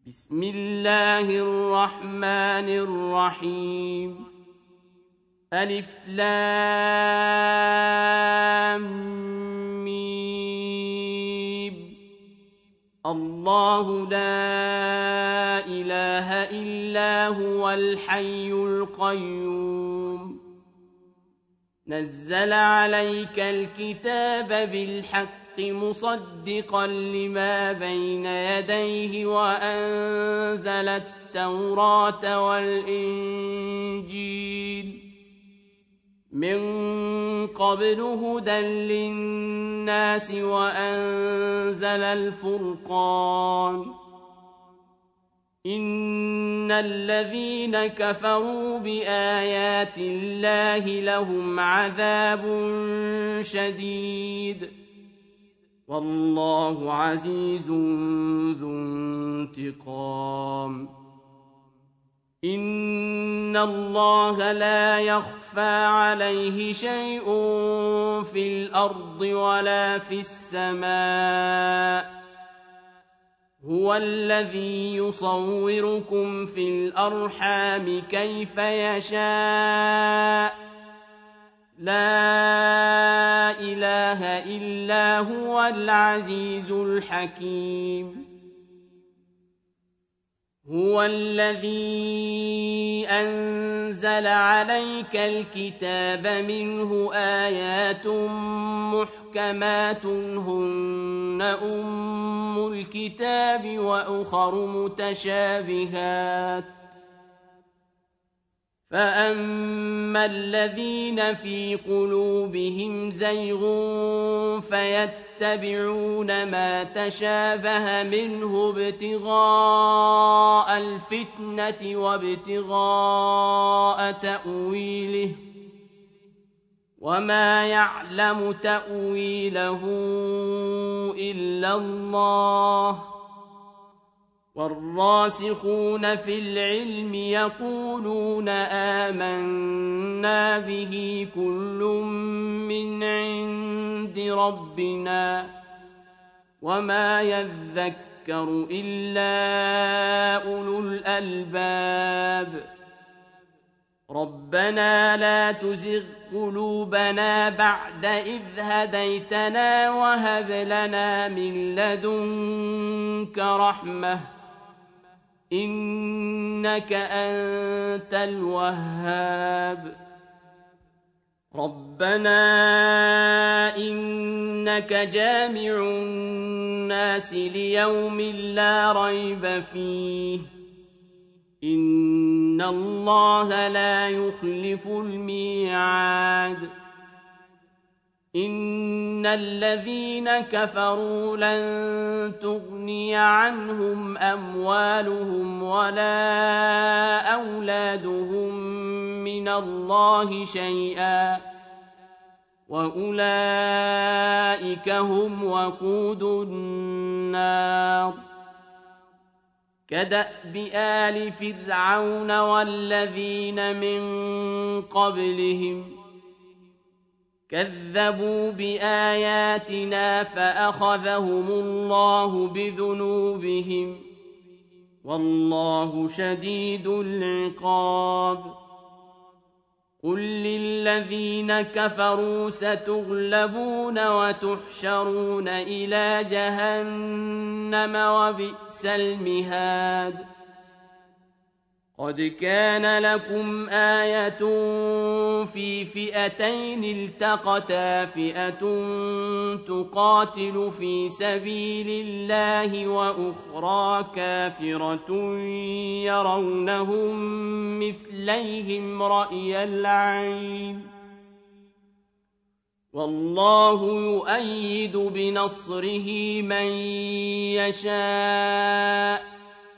بسم الله الرحمن الرحيم ألف لام ميم الله لا إله إلا هو الحي القيوم نزل عليك الكتاب بالحق مصدقا لما بين يديه وأنزل التوراة والإنجيل من قبل هدى للناس وأنزل الفرقان إن الذين كفروا بآيات الله لهم عذاب شديد والله عزيز ذو انتقام إن الله لا يخفى عليه شيء في الأرض ولا في السماء هو الذي يصوركم في الأرحام كيف يشاء لا إله إلا هو العزيز الحكيم هو الذي أنزل عليك الكتاب منه آيات محكمات هن أم الكتاب وأخر متشابهات فأما الذين في قلوبهم زيغ فيتبعون ما تشابه منه ابتغاء الفتنة وابتغاء تأويله وما يعلم تأويله إلا الله والراسخون في العلم يقولون آمنا به كل من عند ربنا وما يذكر إلا أولو الألباب ربنا لا تزغ قلوبنا بعد إذ هديتنا وهب لنا من لدنك رحمة إنك أنت الوهاب ربنا إنك جامع الناس ليوم لا ريب فيه إن الله لا يخلف الميعاد إن الذين كفروا لن تغني عنهم أموالهم ولا أولادهم من الله شيئا وأولئك هم وقود النار كدأب آل فرعون والذين من قبلهم كذبوا بآياتنا فأخذهم الله بذنوبهم والله شديد العقاب قل للذين كفروا ستغلبون وتحشرون إلى جهنم وبئس المهاد قد كان لكم آية في فئتين التقتا فئة تقاتل في سبيل الله وأخرى كافرة يرونهم مثليهم رأي العين والله يؤيد بنصره من يشاء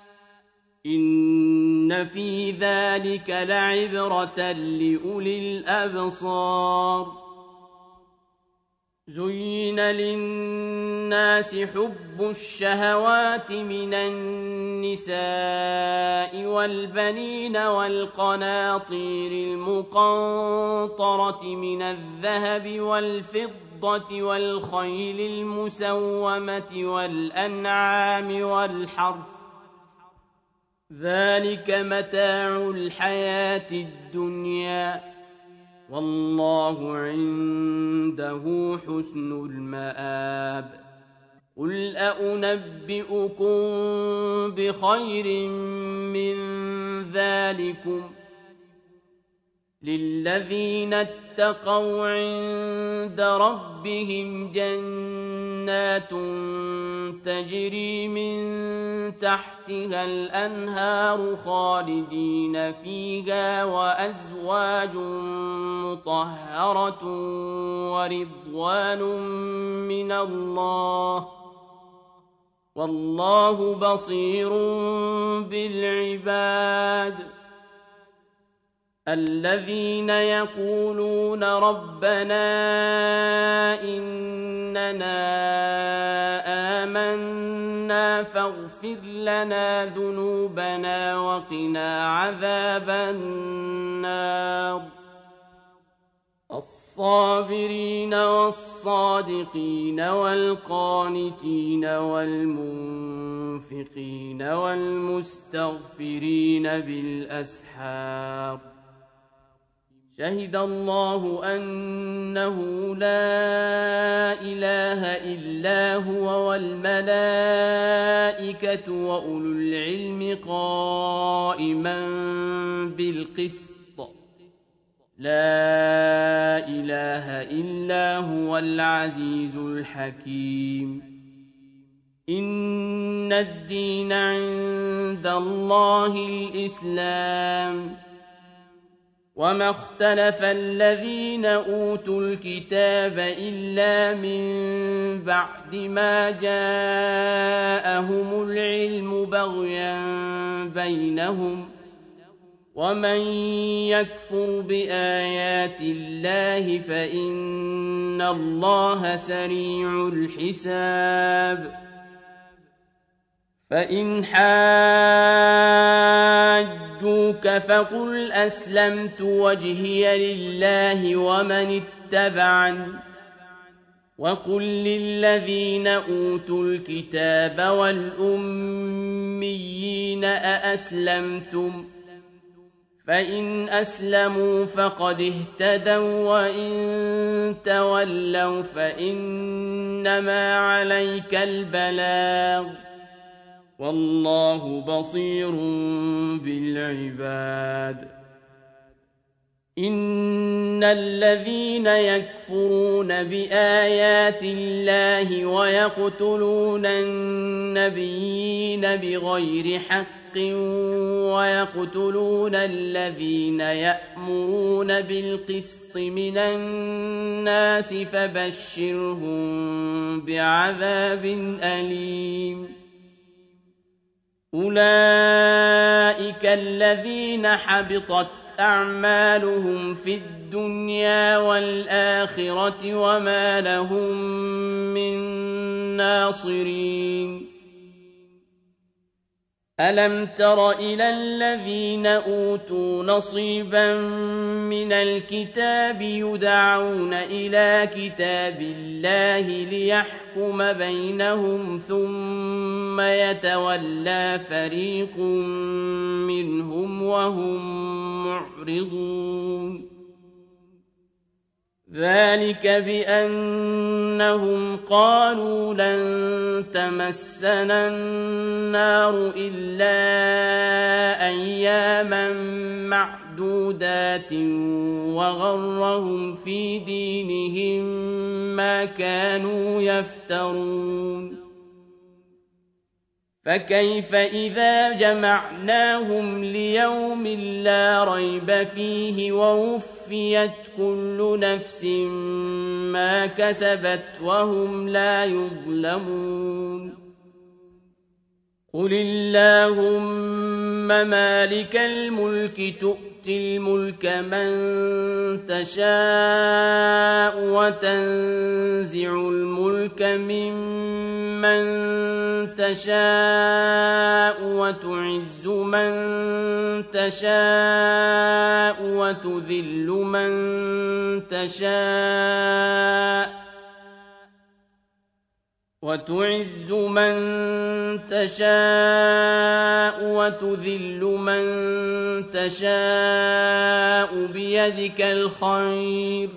إن في ذلك لعبرة لأولي الأبصار زين للناس حب الشهوات من النساء والبنين والقناطير المقنطرة من الذهب والفضة والخيل المسومة والأنعام والحرث ذلك متاع الحياة الدنيا والله عنده حسن المآب قل أنبئكم بخير من ذلكم للذين اتقوا عند ربهم جنات تجري من تحتها الأنهار خالدين فيها وأزواج مطهرة ورضوان من الله والله بصير بالعباد الذين يقولون ربنا إننا آمنا فاغفر لنا ذنوبنا وقنا عذاب النار الصابرين والصادقين والقانتين والمنفقين والمستغفرين بالأسحار شهد الله أنه لا إله إلا هو والملائكة وأولو العلم قائما بالقسط لا إله إلا هو العزيز الحكيم إن الدين عند الله الإسلام وما اختلف الذين أوتوا الكتاب إلا من بعد ما جاءهم العلم بغيا بينهم ومن يكفر بآيات الله فإن الله سريع الحساب فإن حاجوك فقل أسلمت وجهي لله ومن اتبعني وقل للذين أوتوا الكتاب والأميين أأسلمتم فإن أسلموا فقد اهتدوا وإن تولوا فإنما عليك البلاغ والله بصير بالعباد إن الذين يكفرون بآيات الله ويقتلون النبيين بغير حق ويقتلون الذين يأمرون بالقسط من الناس فبشرهم بعذاب أليم أولئك الذين حبطت أعمالهم في الدنيا والآخرة وما لهم من ناصرين ألم تر إلى الذين أوتوا نصيبا من الكتاب يدعون إلى كتاب الله ليحكم بينهم ثم يتولى فريق منهم وهم معرضون ذلك بأنهم قالوا لن تمسنا النار إلا أياما معدودات وغرهم في دينهم ما كانوا يفترون فكيف إذا جمعناهم ليوم لا ريب فيه ووفيت كل نفس ما كسبت وهم لا يظلمون قل اللهم مالك الملك تؤتي الملك من تشاء وتنزع الملك ممن تشاء وتعز من تشاء وتذل من تشاء وتعز من تشاء وتذل من تشاء بيدك الخير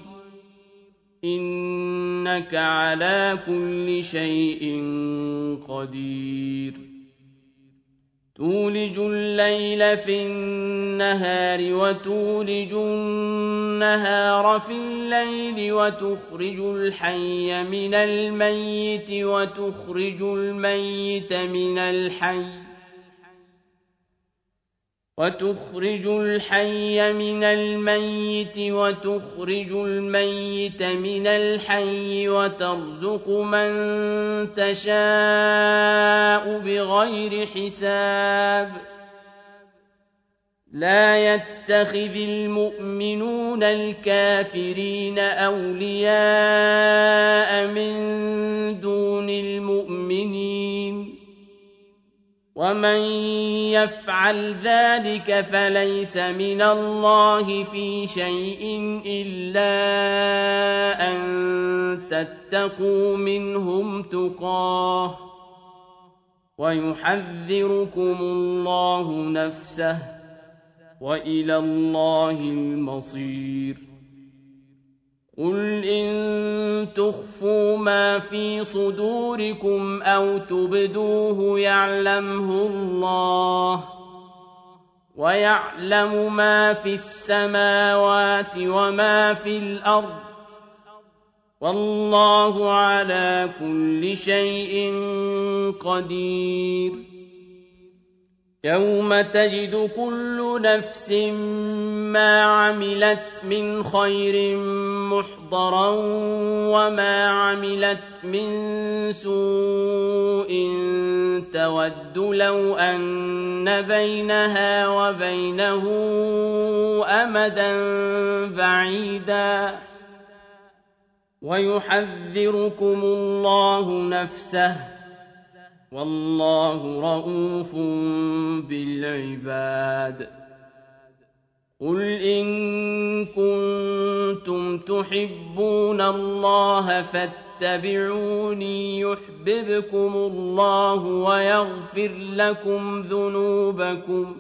إنك على كل شيء قدير تولج الليل في النهار وتولج النهار في الليل وتخرج الحي من الميت وتخرج الميت من الحي من الميت وتخرج الميت من الحي وترزق من تشاء بغير حساب لا يتخذ المؤمنون الكافرين أولياء من دون المؤمنين ومن يفعل ذلك فليس من الله في شيء إلا أن تتقوا منهم تقاه ويحذركم الله نفسه وإلى الله المصير قل إن تخفوا ما في صدوركم أو تبدوه يعلمه الله ويعلم ما في السماوات وما في الأرض والله على كل شيء قدير يوم تجد كل نفس ما عملت من خير محضرا وما عملت من سوء تود لو أن بينها وبينه أمدا بعيدا ويحذركم الله نفسه والله رءوف بالعباد قل إن كنتم تحبون الله فاتبعوني يحببكم الله ويغفر لكم ذنوبكم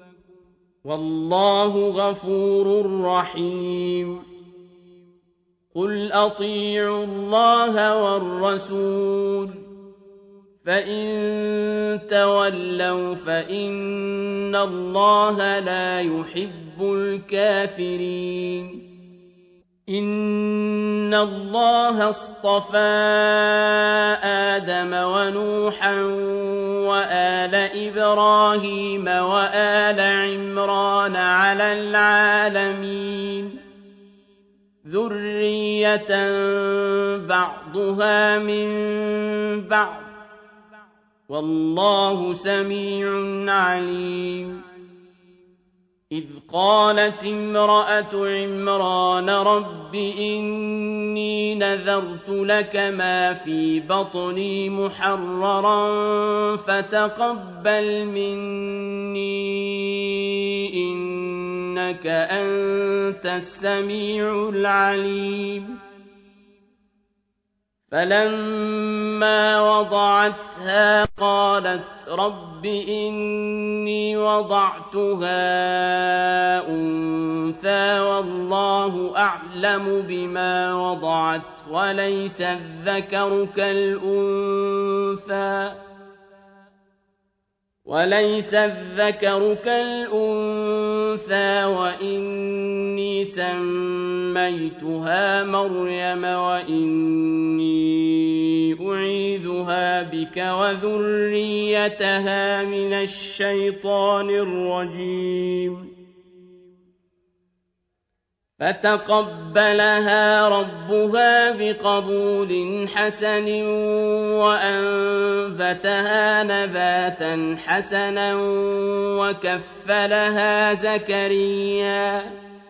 والله غفور رحيم قل أطيعوا الله والرسول فإن تولوا فإن الله لا يحب الكافرين إن الله اصطفى آدم ونوحا وآل إبراهيم وآل عمران على العالمين ذرية بعضها من بعض والله سميع عليم إذ قالت امرأة عمران رب إني نذرت لك ما في بطني محررا فتقبل مني إنك أنت السميع العليم فلما وضعتها قالت رب إني وضعتها أنثى والله أعلم بما وضعت وليس الذكر كالأنثى وإني سميتها مريم وإني أعيذها بك وذريتها من الشيطان الرجيم فتقبلها ربها بقبول حسن وأنبتها نباتا حسنا وكفلها زكريا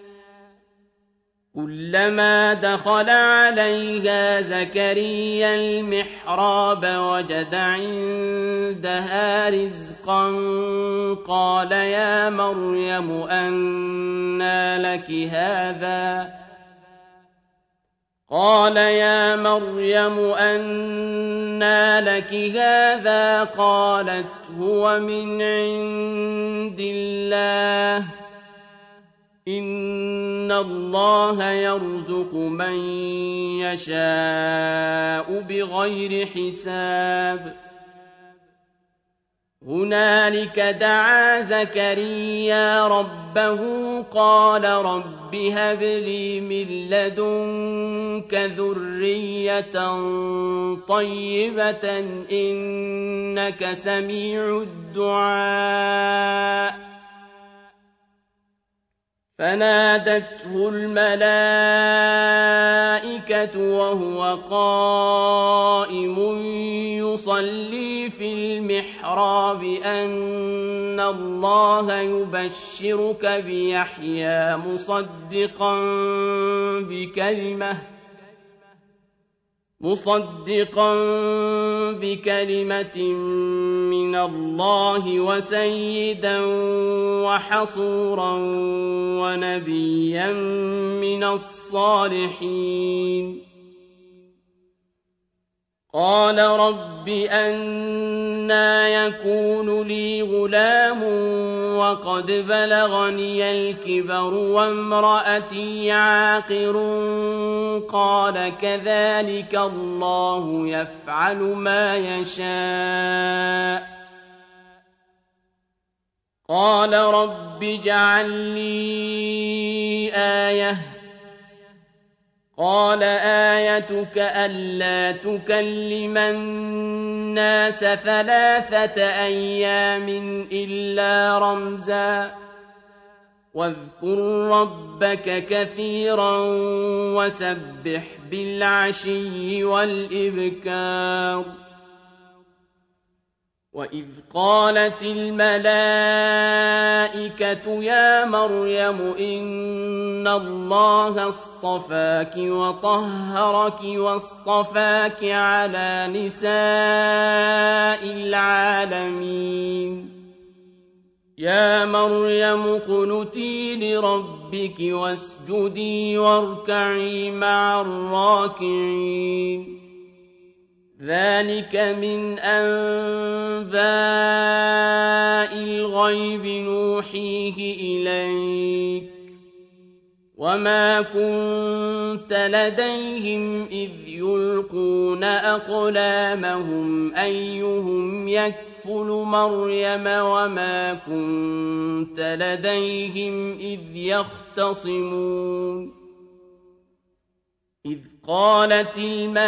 كلما دخل عليها زكريا المحراب وجد عندها رزقا قال يا مريم أنى لك هذا قال يا مريم أنى لك هذا قالت هو من عند الله إن الله يرزق من يشاء بغير حساب هنالك دعا زكريا ربه قال رب هب لي من لدنك ذرية طيبة إنك سميع الدعاء فنادته الملائكة وهو قائم يصلي في المحراب أن الله يبشرك بيحيى مصدقا بكلمة من الله وسيدا وحصورا ونبيا من الصالحين قال رب أنى يكون لي غلام وقد بلغني الكبر وامرأتي عاقر قال كذلك الله يفعل ما يشاء قال رب اجعل لي آية قال آيتك ألا تكلم الناس 3 أيام إلا رمزا واذكر ربك كثيرا وسبح بالعشي والإبكار وإذ قالت الملائكة يا مريم إن الله اصطفاك وطهرك واصطفاك على نساء العالمين يا مريم اقنتي لربك واسجدي واركعي مع الراكعين ذلك من أنباء الغيب نوحيه إليك وما كنت لديهم إذ يلقون أقلامهم أيهم يكفل مريم وما كنت لديهم إذ يختصمون إذ قالت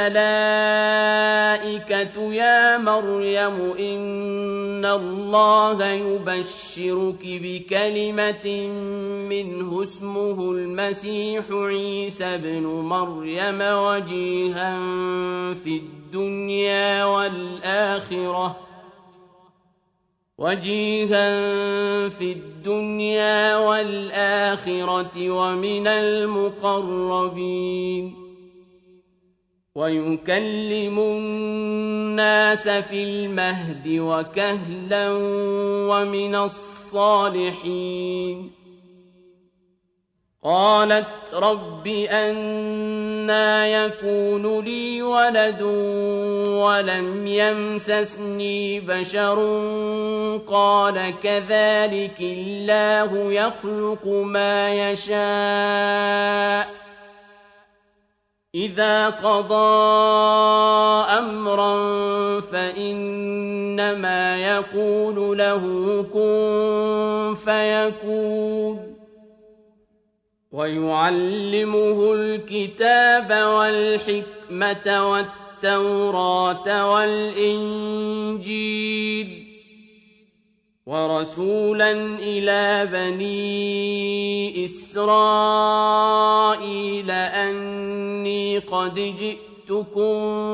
الملائكة يا مريم إن الله يبشرك بكلمة منه اسمه المسيح عيسى ابن مريم وجيها في الدنيا والآخرة ومن المقربين ويكلم الناس في المهد وكهلا ومن الصالحين قالت رب أنى يكون لي ولد ولم يمسسني بشر قال كذلك الله يخلق ما يشاء إذا قضى أمرا فإنما يقول له كن فيكون ويعلمه الكتاب والحكمة والتوراة والإنجيل ورسولا إلى بني إسرائيل أني قد جئتكم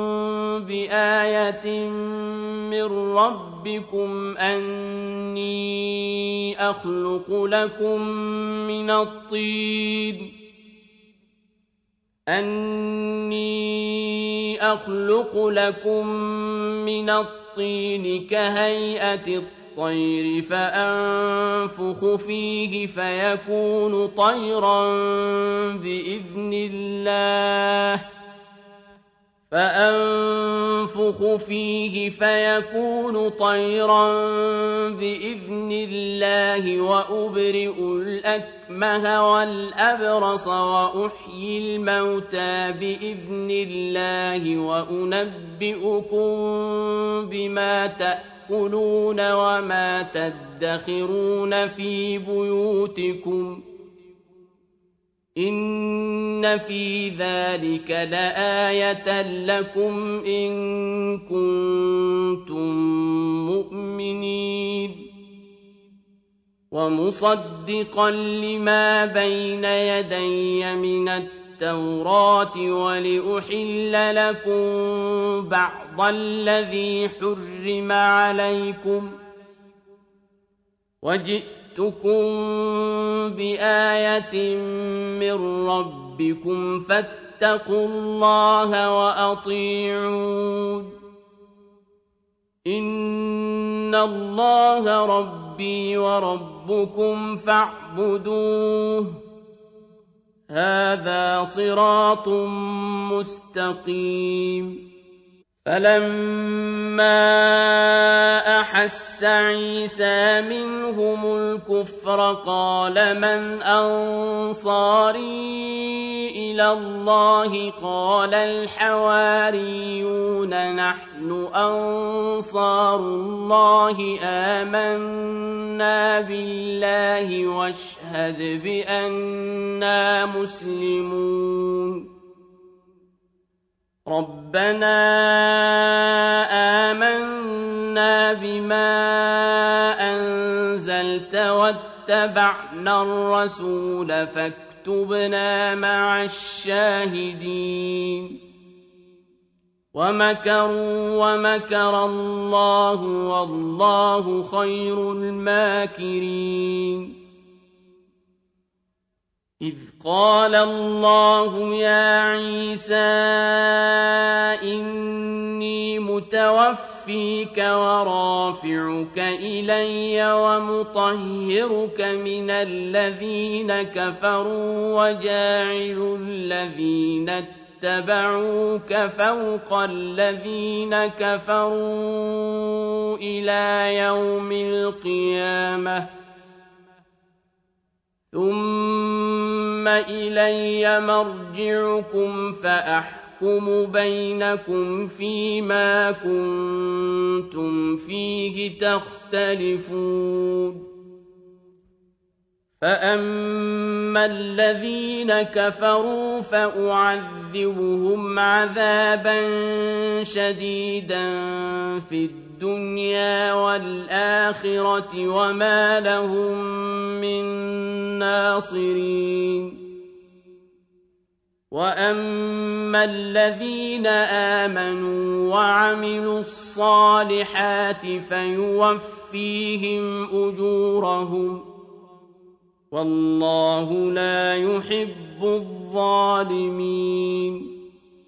بآية من ربكم أني أخلق لكم من الطين كهيئة الطير فأنفخ فيه فيكون طيرا بإذن الله فأنفخ فيه فيكون طيرا بإذن الله وأبرئ الأكمه والأبرص وأحيي الموتى بإذن الله وأنبئكم بما تأكلون وما تدخرون في بيوتكم إن في ذلك لآية لكم إن كنتم مؤمنين ومصدقا لما بين يدي من التوراة ولأحل لكم بعض الذي حرم عليكم وجئتكم بآية من ربكم فاتقوا الله وأطيعون إن الله ربي وربكم فاعبدوه هذا صراط مستقيم فلما أحس عيسى منهم الكفر قال من أنصاري إلى الله قال الحواريون نحن أنصار الله آمنا بالله واشهد بأننا مسلمون ربنا آمنا بما أنزلت واتبعنا الرسول فاكتبنا مع الشاهدين ومكروا ومكر الله والله خير الماكرين إذ قال الله يا عيسى إني متوفيك ورافعك إلي ومطهرك من الذين كفروا وجاعل الذين اتبعوك فوق الذين كفروا إلى يوم القيامة ثم إلي مرجعكم فأحكم بينكم فيما كنتم فيه تختلفون فأما الذين كفروا فأعذبهم عذابا شديدا في الدنيا والآخرة وما لهم من ناصرين وأما الذين آمنوا وعملوا الصالحات فيوفيهم أجورهم والله لا يحب الظالمين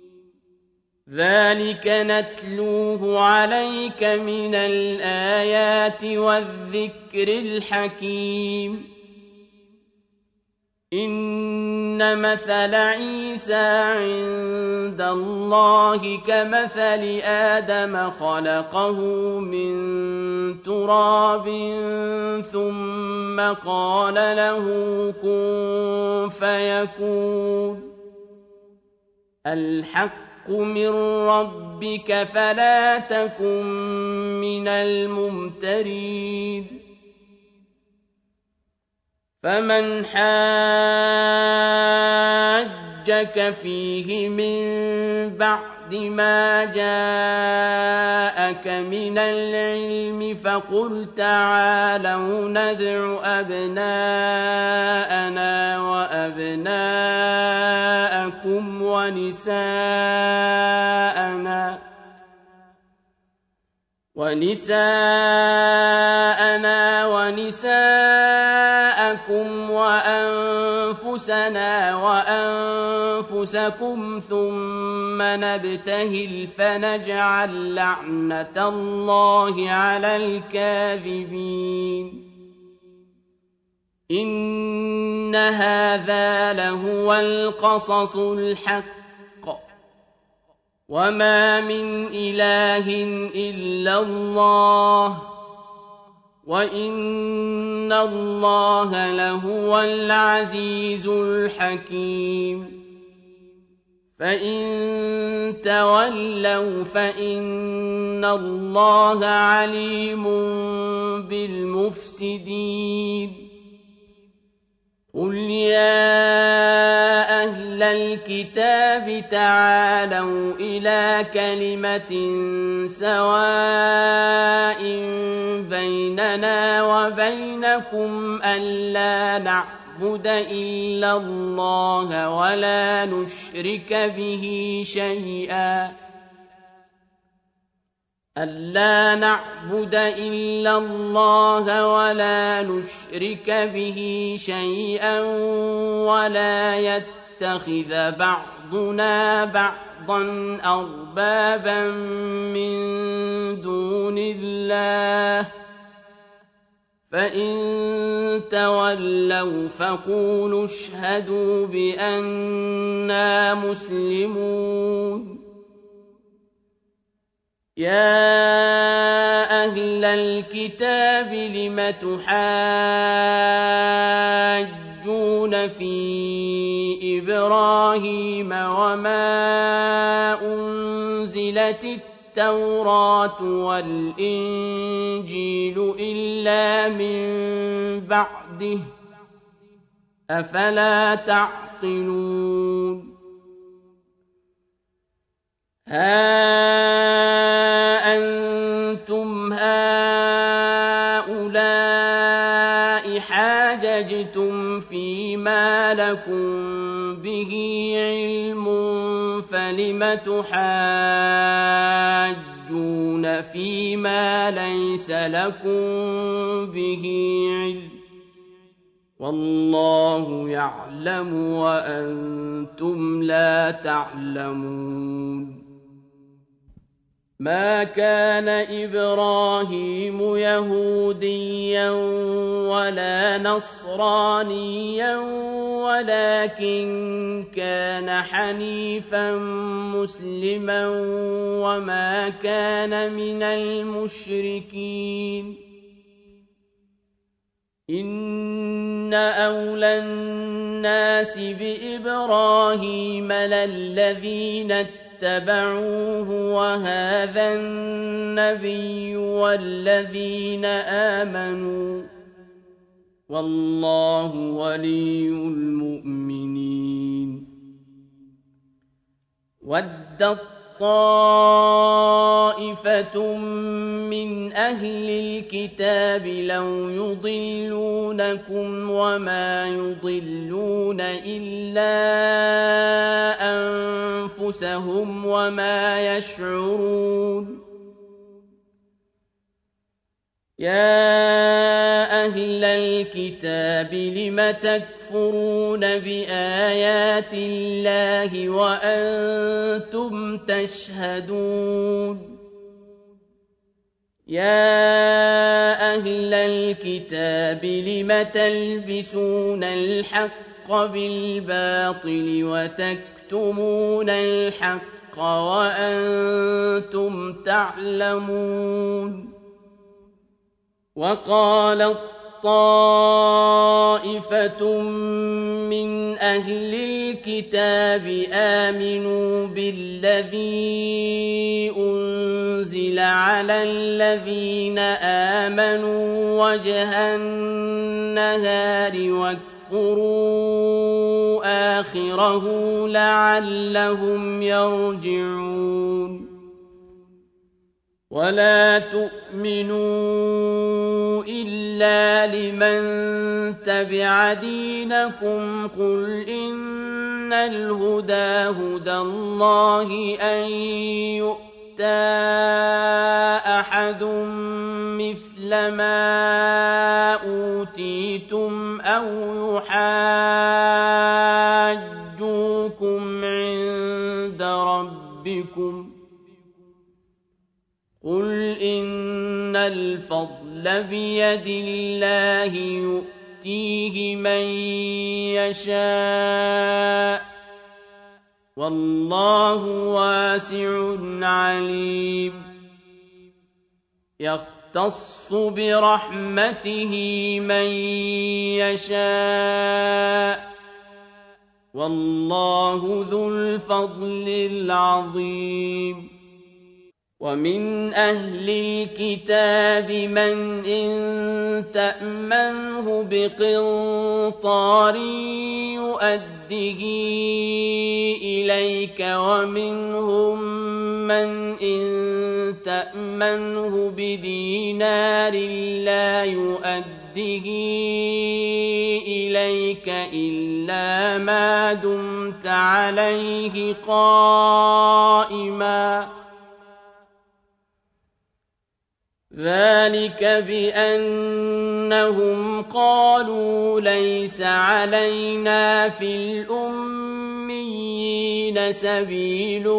ذلك نتلوه عليك من الآيات والذكر الحكيم إن مثل عيسى عند الله كمثل آدم خلقه من تراب ثم قال له كن فيكون الحق من ربك فلا تكن من الممترين فمن حاجك فيه من بعد ما جاءك من العلم فقل تعالوا ندع أبناءنا وأبناءكم ونساءنا ونساءكم وأنفسنا وأنفسكم ثم نبتهل فنجعل لعنة الله على الكاذبين إن هذا لهو القصص الحق وما من إله إلا الله وإن الله لهو العزيز الحكيم فإن تولوا فإن الله عليم بالمفسدين قل يا أهل الكتاب تعالوا إلى كلمة سواء بيننا وبينكم ألا نعبد إلا الله ولا نشرك به شيئا ألا نعبد إلا الله ولا نشرك به شيئا ولا يتخذ بعضنا بعضا أربابا من دون الله فإن تولوا فقولوا اشهدوا بأننا مسلمون يا أهل الكتاب لم تحاجون في إبراهيم وما أنزلت التوراة والإنجيل إلا من بعده أفلا تعقلون ها أنتم هؤلاء حاججتم فيما لكم به علم فلم تحاجون فيما ليس لكم به علم والله يعلم وأنتم لا تعلمون ما كان إبراهيم يهوديا ولا نصرانيا ولكن كان حنيفا مسلما وما كان من المشركين إن أولى الناس بإبراهيم للذين اتبعوه وهذا النبي والذين آمنوا والله ولي المؤمنين ودت طائفة من أهل الكتاب لو يضلونكم وما يضلون إلا أنفسهم وما يشعرون يا أهل الكتاب لم تكفرون بآيات الله وأنتم تشهدون يا أهل الكتاب لم تلبسون الحق بالباطل وتكتمون الحق وأنتم تعلمون وقالت طائفة من أهل الكتاب آمنوا بالذي أنزل على الذين آمنوا وجه النهار واكفروا آخره لعلهم يرجعون ولا تؤمنوا إلا لمن تبع دينكم قل إن الهدى هدى الله أن يؤتى أحد مثل ما أوتيتم أو يحاجوكم عند ربكم قل إن الفضل بيد الله يؤتيه من يشاء والله واسع عليم يختص برحمته من يشاء والله ذو الفضل العظيم ومن أهل الكتاب من إن تأمنه بقنطار يؤده إليك ومنهم من إن تأمنه بدينار لا يؤده إليك إلا ما دمت عليه قائما ذلك بأنهم قالوا ليس علينا في الأميين سبيل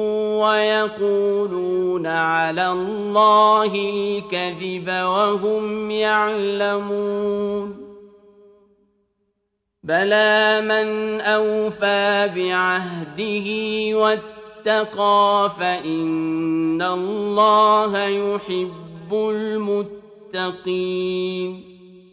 ويقولون على الله الكذب وهم يعلمون بلى من أوفى بعهده واتقى فإن الله يحب المتقين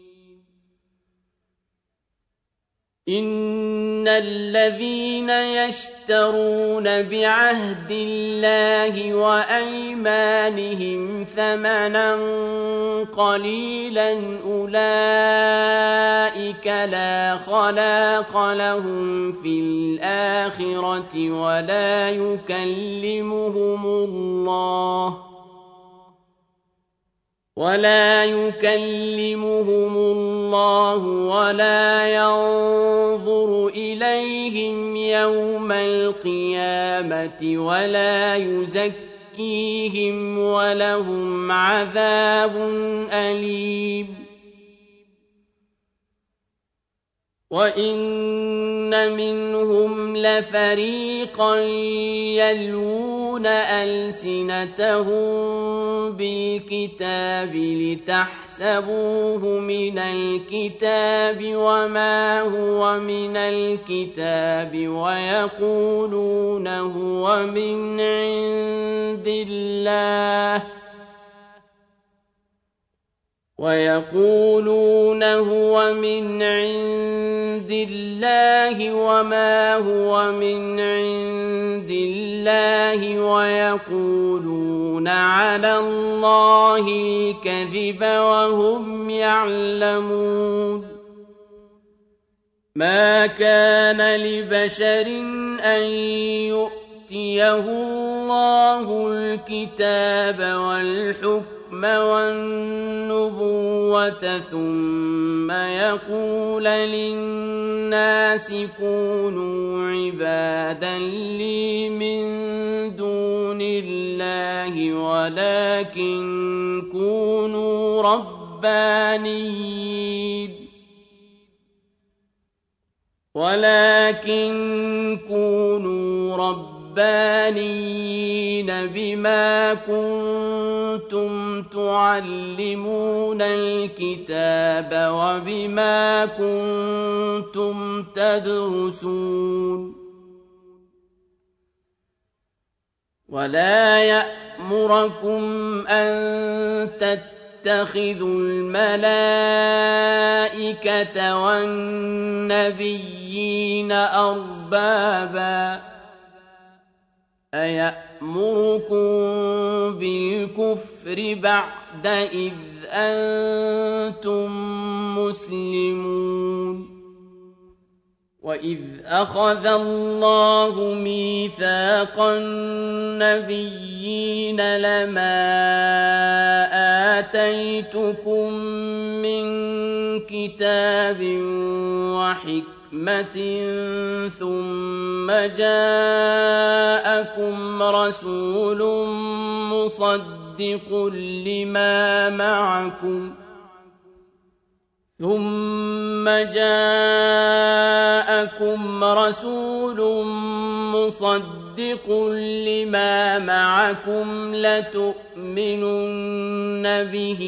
إن الذين يشترون بعهد الله وأيمانهم ثمنا قليلا أولئك لا خلاق لهم في الآخرة ولا يكلمهم الله ولا ينظر إليهم يوم القيامة ولا يزكيهم ولهم عذاب أليم وإن منهم لفريقا يلوون ألسنتهم بالكتاب لتحسبوه من الكتاب وما هو من الكتاب ويقولون هو من عند الله وما هو من عند الله ويقولون على الله الكذب وهم يعلمون ما كان لبشر أن يؤتيه الله الكتاب والحكم والنبوة ثم يقول للناس كونوا عبادا لي من دون الله ولكن كونوا ربانيين بما كنتم تعلمون الكتاب وبما كنتم تدرسون ولا يأمركم أن تتخذوا الملائكة والنبيين أربابا أيأمركم بالكفر بعد إذ أنتم مسلمون وإذ أخذ الله ميثاق النبيين لما آتيتكم من كتاب وحكمة ثم جاءكم رسول مصدق لما معكم لتؤمنن به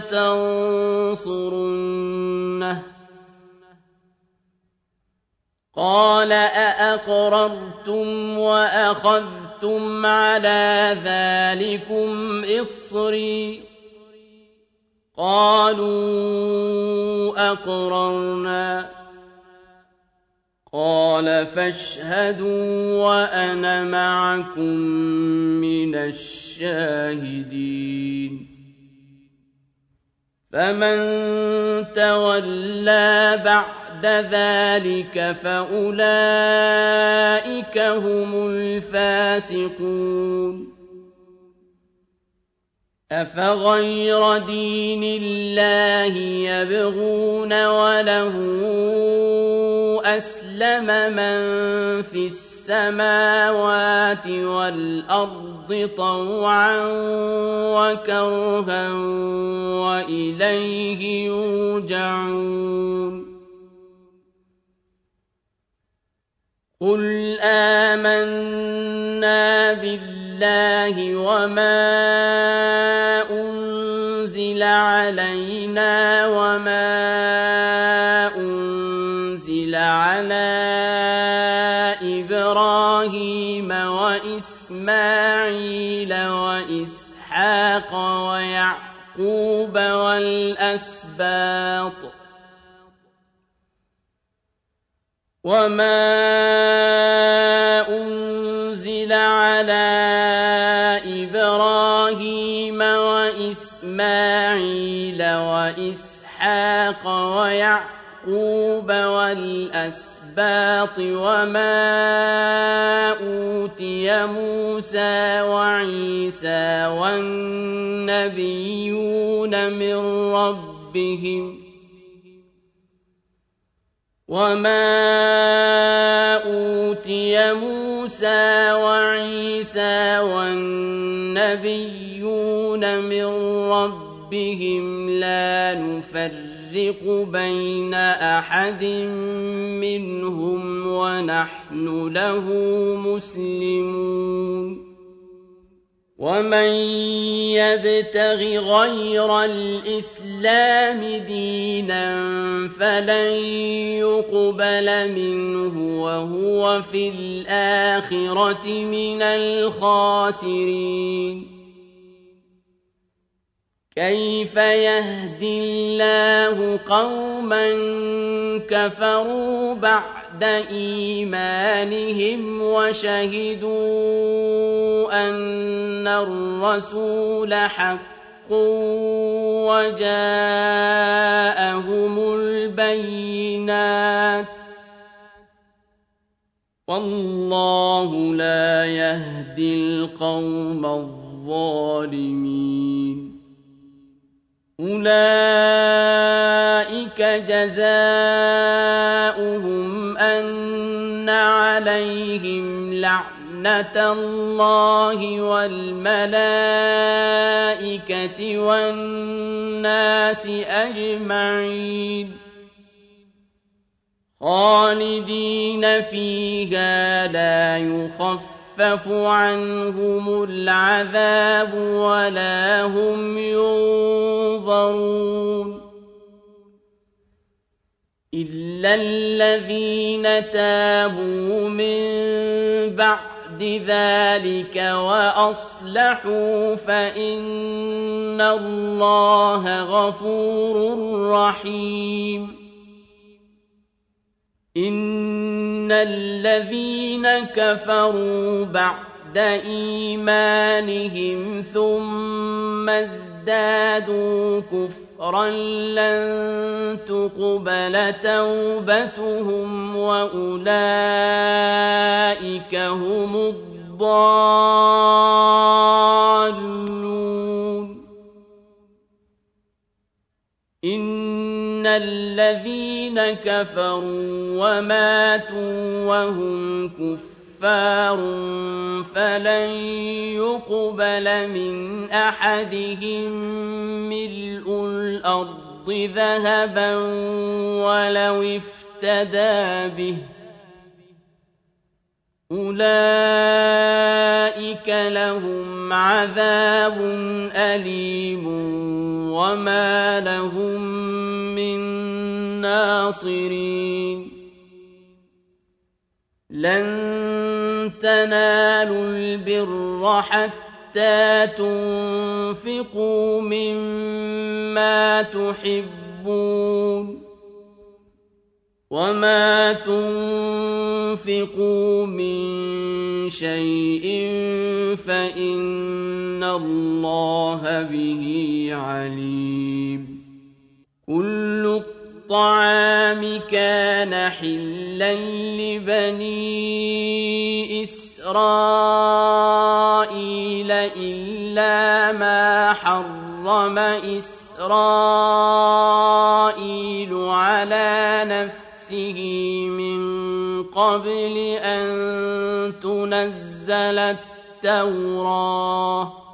ولتنصرنه قال أأقررتم وأخذتم على ذلكم إصري قالوا أقررنا قال فاشهدوا وأنا معكم من الشاهدين فمن تولى بعد ذلك فأولئك هم الفاسقون أفغير دين الله يبغون وله أسلم من في السماوات والأرض طوعا وكرها وإليه يرجعون قل آمنا بالله وما أنزل علينا وما أنزل على إبراهيم وإسماعيل وإسحاق ويعقوب والأسباط وما أنزل على إبراهيم وإسماعيل وإسحاق ويعقوب والأسباط وما أوتي موسى وعيسى والنبيون من ربهم وما أوتي موسى وعيسى والنبيون من ربهم لا نفرق بين أحد منهم ونحن له مسلمون ومن يبتغ غير الإسلام دينا فلن يقبل منه وهو في الآخرة من الخاسرين كيف يهدي الله قوما كفروا بعد إيمانهم وشهدوا أن الرسول حق وجاءهم البينات والله لا يهدي القوم الظالمين أولئك جزاؤهم أن عليهم لعنة الله والملائكة والناس أجمعين خالدين فيها لا يخفف عنهم العذاب ولا هم ينظرون إلا الذين تابوا من بعد ذلك وأصلحوا فإن الله غفور رحيم إن الذين كفروا بعد إيمانهم ثم ازدادوا كفرا لن تقبل توبتهم وأولئك هم الضالون إن الذين كفروا وماتوا وهم كفار فلن يقبل من أحدهم ملء الأرض ذهبا ولو افتدى به أولئك لهم عذاب أليم وما لهم من ناصرين لن تنالوا البر حتى تنفقوا مما تحبون وما تنفقوا من شيء فإن الله به عليم كل الطعام كان حلا لبني إسرائيل إلا ما حرم إسرائيل على نفسه من قبل أن تنزل التوراة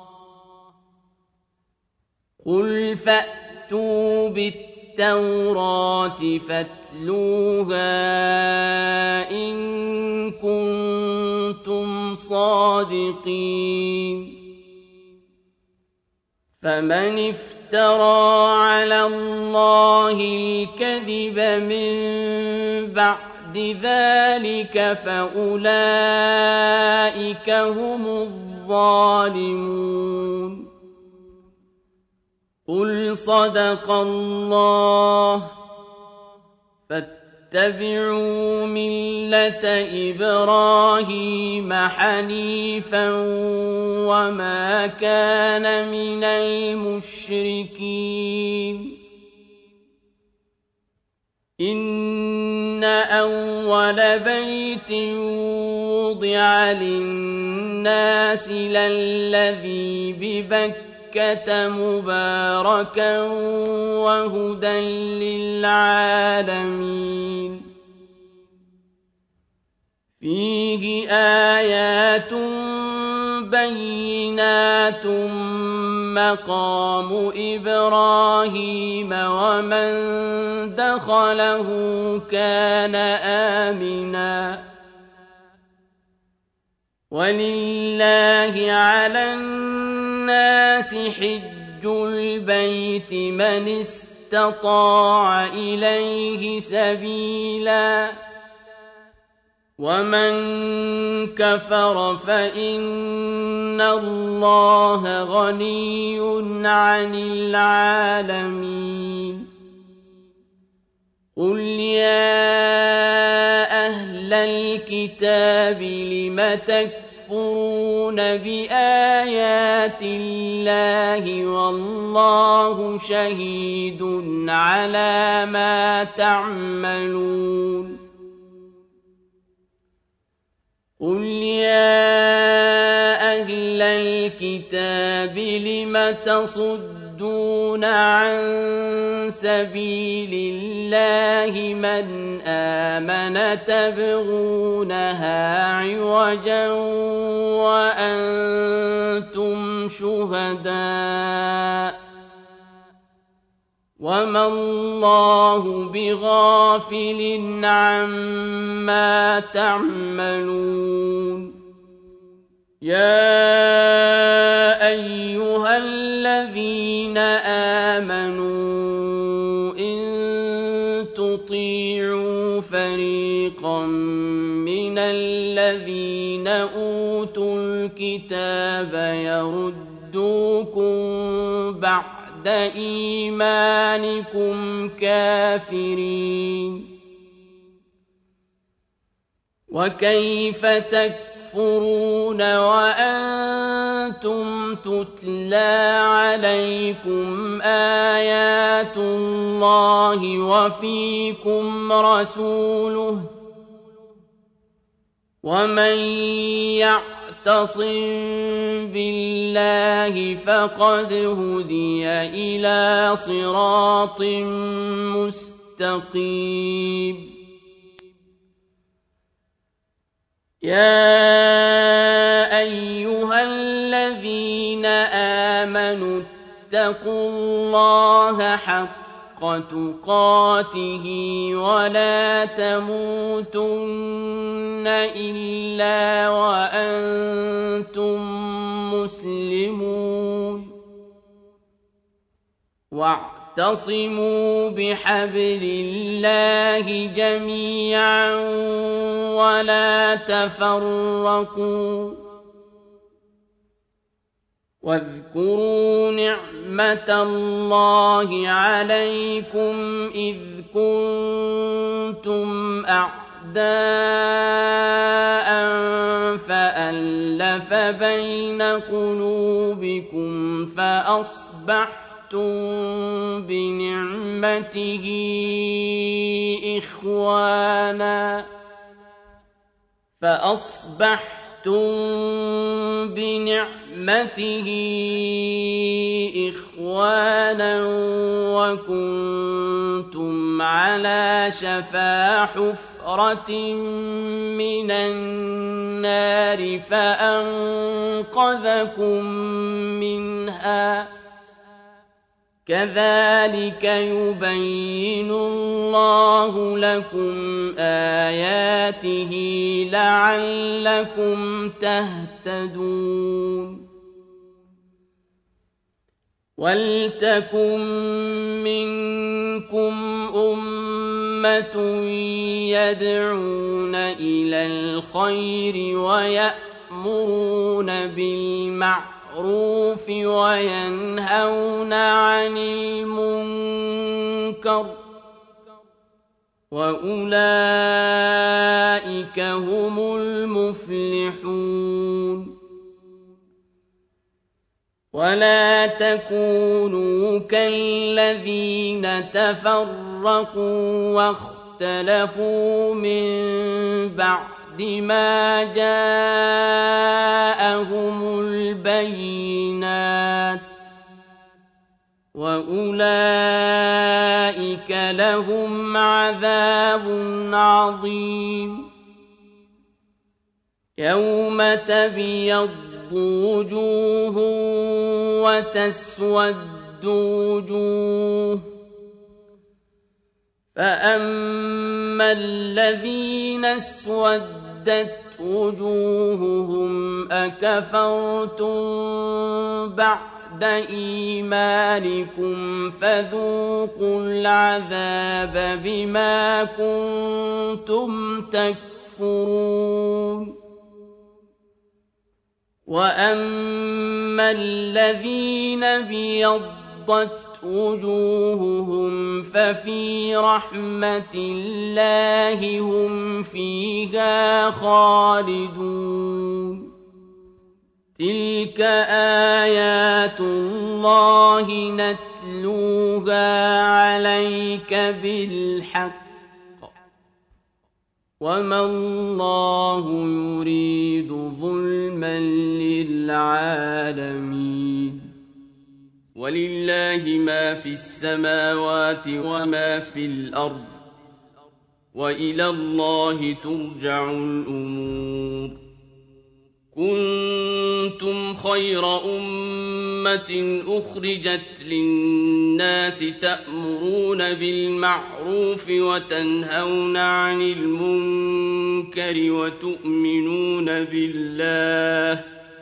قل فأتوا بالتوراة فاتلوها إن كنتم صادقين فمن افترى على الله الكذب من بعد ذلك فأولئك هم الظالمون قل صدق الله فاتبعوا ملة إبراهيم حنيفا وما كان من المشركين إن أول بيت وضع للناس للذي ببكة مباركا وهدى للعالمين فيه آيات بينات مقام إبراهيم ومن دخله كان آمنا ولله على الناس حج البيت من استطاع إليه سبيلا ومن كفر فإن الله غني عن العالمين قل يا أهل الكتاب لم تكفرون بآيات الله والله شهيد على ما تعملون قل يا أهل الكتاب لم تصدون عن سبيل الله من آمن تبغونها عوجا وأنتم شهداء وما الله بغافل عما تعملون يا أيها الذين آمنوا إن تطيعوا فريقا من الذين أوتوا الكتاب يردوكم بعد إيمانكم كافرين وكيف تكفرون وأنتم تتلى عليكم آيات الله وفيكم رسوله ومن يعتصم بالله فقد هدي إلى صراط مستقيم يا أيها الذين آمنوا اتقوا الله حق تقاته ولا تموتن إلا وأنتم مسلمون واعتصموا بحبل الله جميعا ولا تفرقوا واذكروا نعمة الله عليكم إذ كنتم أعداء فألف بين قلوبكم فأصبحتم بنعمته إخوانا وكنتم على شفا حفرة من النار فأنقذكم منها كذلك يبين الله لكم آياته لعلكم تهتدون ولتكن منكم أمة يدعون إلى الخير ويأمرون بالمعروف وينهون عن المنكر وأولئك هم المفلحون ولا تكونوا كالذين تفرقوا واختلفوا من بعد ما جاءهم البينات وأولئك لهم عذاب عظيم يوم تبيض وجوه وتسود وجوه فأما الذين اسودت وجوههم أكفرتم بعد إيمانكم فذوقوا العذاب بما كنتم تكفرون وأما الذين ابيضت وجوههم ففي رحمة الله هم فيها خالدون تلك آيات الله نتلوها عليك بالحق وما الله يريد ظلما للعالمين ولله ما في السماوات وما في الأرض وإلى الله ترجع الأمور كنتم خير أمة أخرجت للناس تأمرون بالمعروف وتنهون عن المنكر وتؤمنون بالله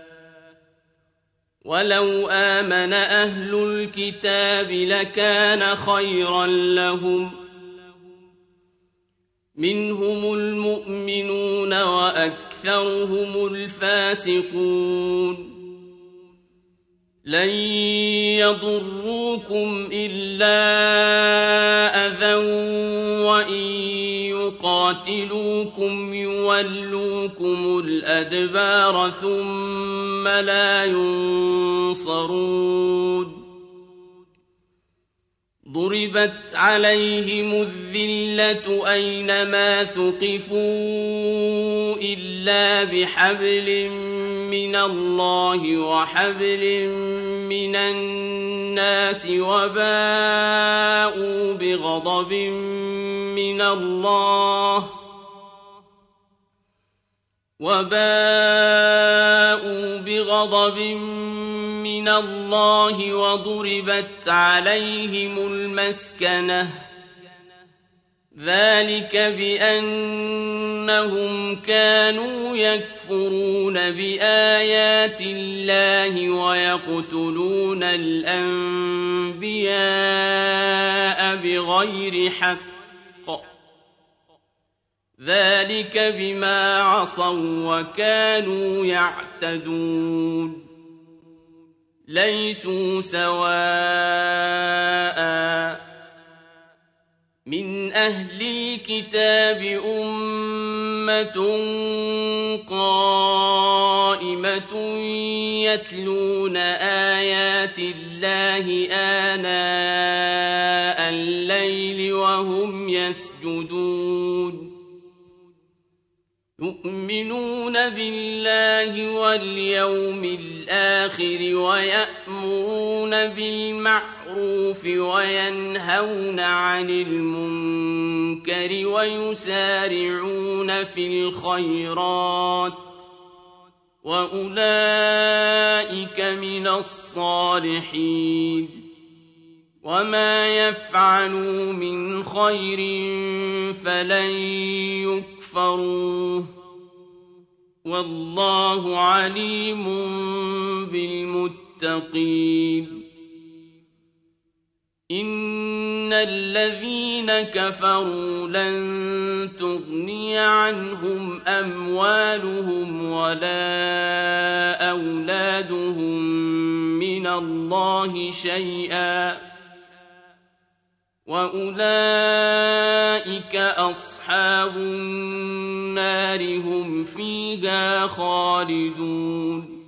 ولو آمن أهل الكتاب لكان خيرا لهم منهم المؤمنون وأكثرهم الفاسقون لن يضروكم إلا أذى وإن يقاتلوكم يولوكم الأدبار ثم لا ينصرون ضربت عليهم الذلة أينما ثقفوا إلا بحبل من الله وحبل من الناس وباءوا بغضب من الله وضربت عليهم المسكنة ذلك بأنهم كانوا يكفرون بآيات الله ويقتلون الأنبياء بغير حق ذلك بما عصوا وكانوا يعتدون ليسوا سواء من أهل الكتاب أمة قائمة يتلون آيات الله آناء الليل وهم يسجدون يؤمنون بالله واليوم الآخر ويأمرون بالمعروف وينهون عن المنكر ويسارعون في الخيرات وأولئك من الصالحين وما يفعلوا من خير فلن يكفروه والله عليم بالمتقين إن الذين كفروا لن تغني عنهم أموالهم ولا أولادهم من الله شيئا وأولئك أصحاب النار هم فيها خالدون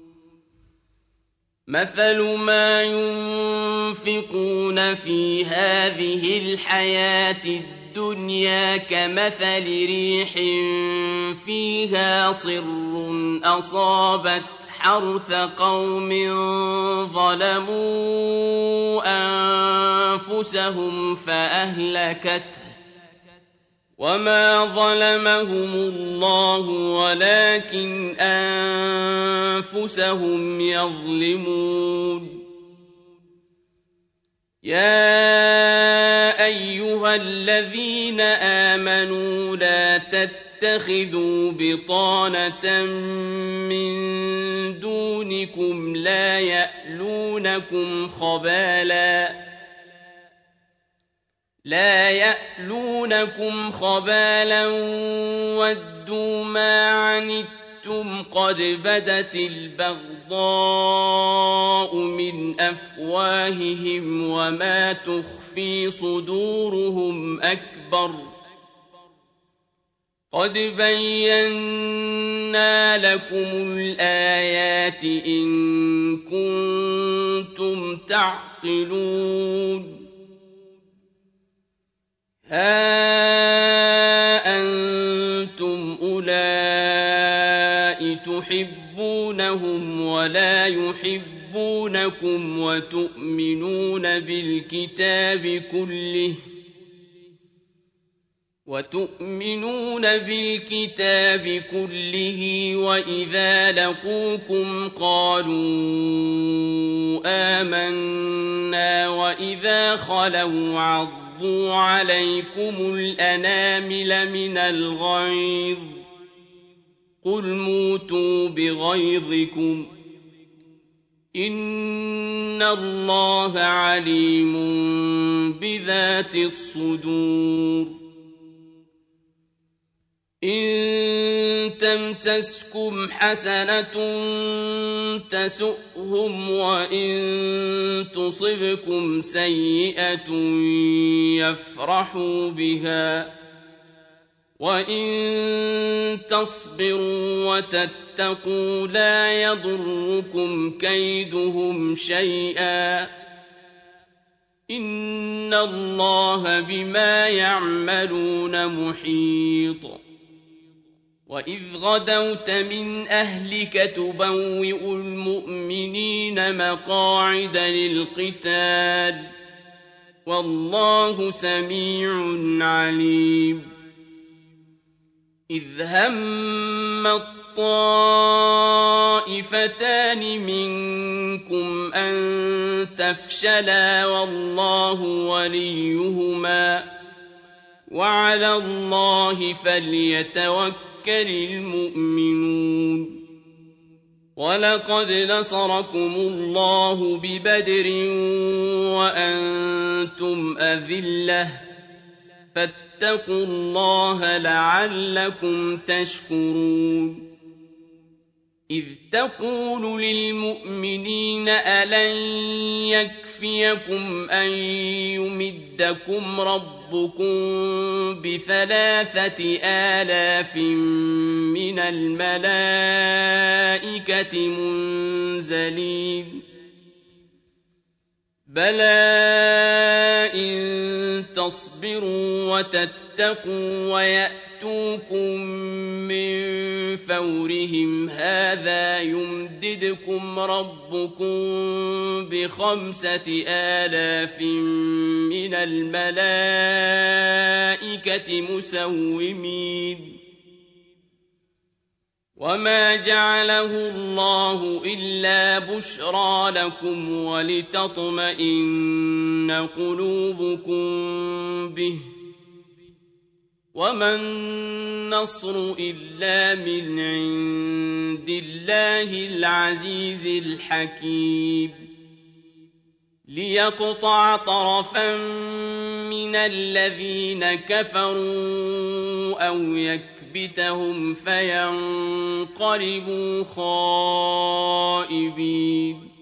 مثل ما ينفقون في هذه الحياة الدنيا كمثل ريح فيها صر أصابت حرث قوم ظلموا أنفسهم فأهلكته وما ظلمهم الله ولكن أنفسهم يظلمون يا أيها الذين آمنوا لا تتخذوا بطانة من دونكم لا يألونكم خبالا ودوا ما عنتم قد بدت البغضاء من أفواههم وما تخفي صدورهم أكبر قد بينا لكم الآيات إن كنتم تعقلون ها أنتم أولئك تحبونهم ولا يحبونكم وتؤمنون بالكتاب كله وإذا لقوكم قالوا آمنا وإذا خلوا عضوا عليكم الأنامل من الغيظ قل موتوا بغيظكم إن الله عليم بذات الصدور إن تمسسكم حسنة تسؤهم وإن تصبكم سيئة يفرحوا بها وإن تصبروا وتتقوا لا يضركم كيدهم شيئا إن الله بما يعملون محيط وإذ غدوت من أهلك تبوئ المؤمنين مقاعد للقتال والله سميع عليم إذ هم الطائفتان منكم أن تفشلا والله وليهما وعلى الله فليتوكل المؤمنون ولقد نصركم الله ببدر وأنتم أذلة فاتقوا الله لعلكم تشكرون إذ تقول للمؤمنين ألن يكفيكم أن يمدكم ربكم ب3,000 من الملائكة منزلين بلى إن تصبروا وتتقوا ويأتوكم من فورهم هذا يمددكم ربكم ب5,000 من الملائكة مسومين وما جعله الله إلا بشرى لكم ولتطمئن قلوبكم به وما النصر إلا من عند الله العزيز الحكيم ليقطع طرفا من الذين كفروا أو يكبتهم فينقلبوا خائبين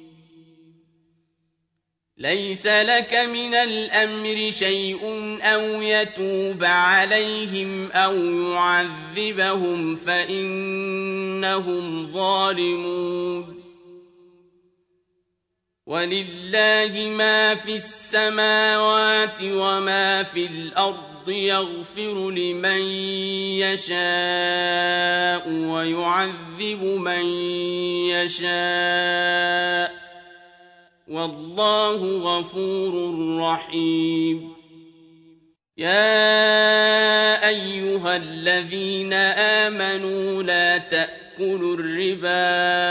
ليس لك من الأمر شيء أو يتوب عليهم أو يعذبهم فإنهم ظالمون ولله ما في السماوات وما في الأرض يغفر لمن يشاء ويعذب من يشاء والله غفور رحيم يا أيها الذين آمنوا لا تأكلوا الربا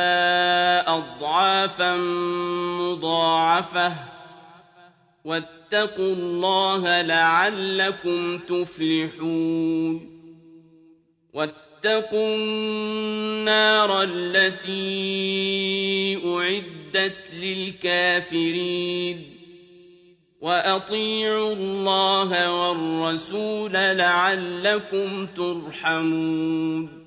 أضعافا مضاعفة واتقوا الله لعلكم تفلحون واتقوا النار التي أعدت للكافرين وأطيعوا الله والرسول لعلكم ترحمون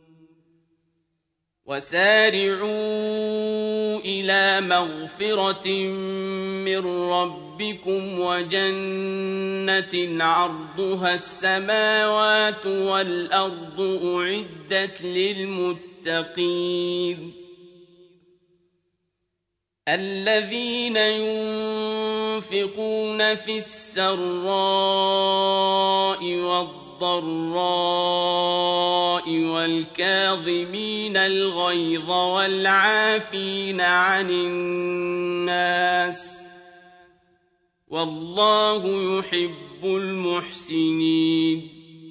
وسارعوا إلى مغفرة من ربكم وجنة عرضها السماوات والأرض أعدت للمتقين الذين ينفقون في السراء والضراء والكاظمين الغيظ والعافين عن الناس والله يحب المحسنين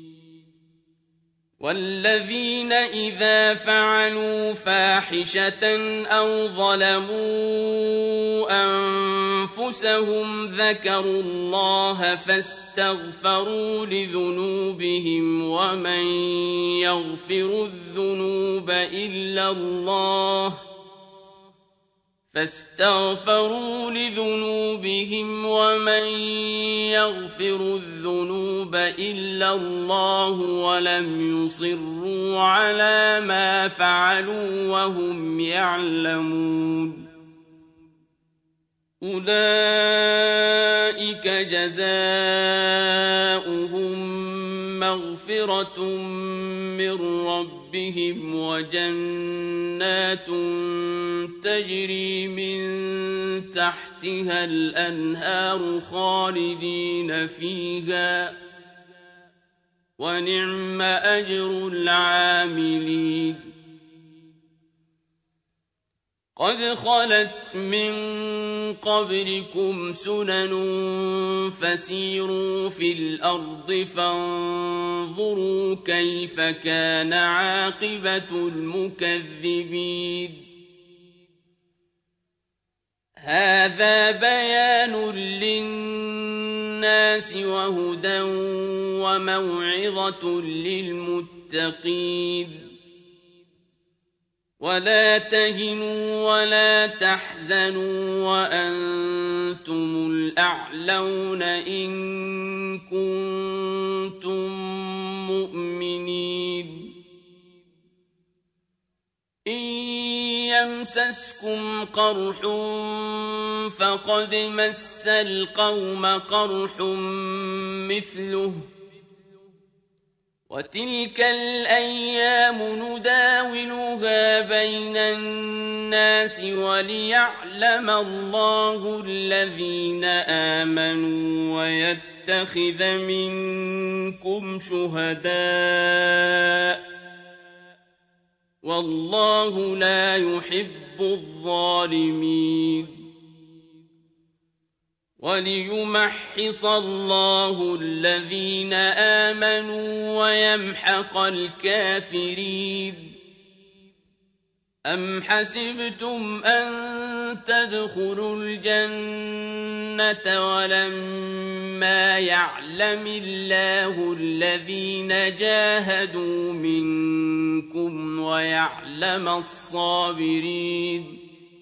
والذين إذا فعلوا فاحشة أو ظلموا أنفسهم ذكروا الله فاستغفروا لذنوبهم ومن يغفر الذنوب إلا الله ولم يصروا على ما فعلوا وهم يعلمون أولئك جزاؤهم مغفرة من ربهم وجنات تجري من تحتها الأنهار خالدين فيها ونعم أجر العاملين قد خلت من قبلكم سنن فسيروا في الأرض فانظروا كيف كان عاقبة المكذبين هذا بيان للناس للناس وهدى وموعظة للمتقين ولا تهنوا ولا تحزنوا وأنتم الأعلون إن كنتم مؤمنين إن يمسسكم قرح فقد مس القوم قرح مثله وتلك الأيام نداولها بين الناس وليعلم الله الذين آمنوا ويتخذ منكم شهداء والله لا يحب الظالمين وليمحص الله الذين آمنوا ويمحق الكافرين أم حسبتم أن تدخلوا الجنة ولما يعلم الله الذين جاهدوا منكم ويعلم الصابرين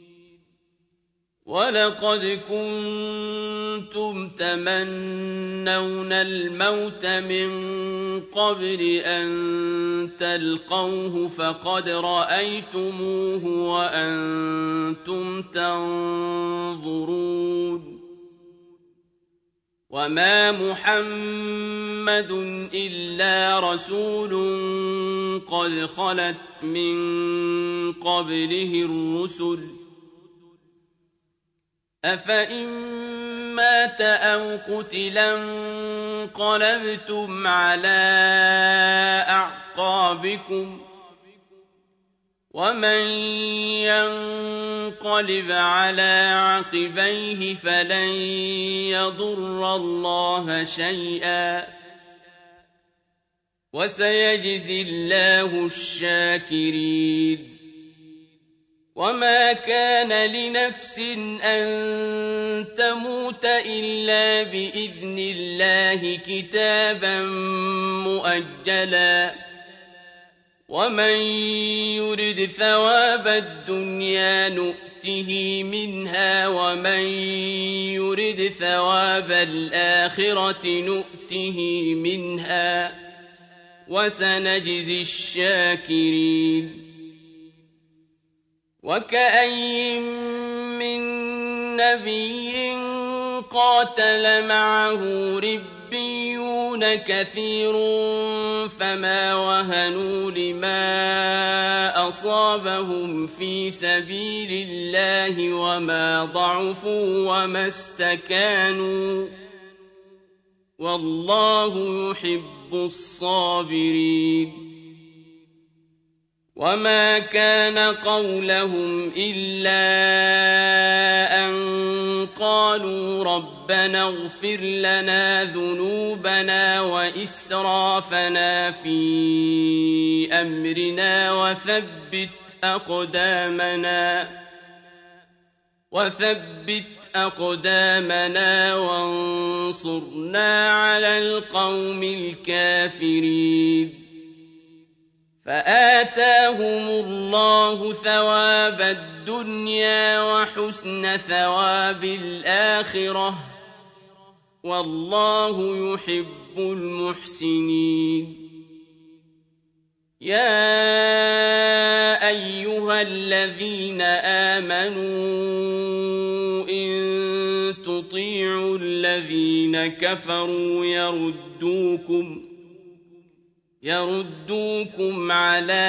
ولقد كنتم تمنون الموت من قبل أن تلقوه فقد رأيتموه وأنتم تنظرون وما محمد إلا رسول قد خلت من قبله الرسل أفإن مات أو قتلا انقلبتم على أعقابكم ومن ينقلب على عقبيه فلن يضر الله شيئا وسيجزي الله الشاكرين وما كان لنفس أن تموت إلا بإذن الله كتابا مؤجلا ومن يرد ثواب الدنيا نؤته منها ومن يرد ثواب الآخرة نؤته منها وسنجزي الشاكرين وكأين من نبي قاتل معه ربيون كثير فما وهنوا لما أصابهم في سبيل الله وما ضعفوا وما استكانوا والله يحب الصابرين وما كان قولهم إلا أن قالوا ربنا اغفر لنا ذنوبنا وإسرافنا في أمرنا وثبت أقدامنا وانصرنا على القوم الكافرين فآتاهم الله ثواب الدنيا وحسن ثواب الآخرة والله يحب المحسنين يا أيها الذين آمنوا إن تطيعوا الذين كفروا يردوكم على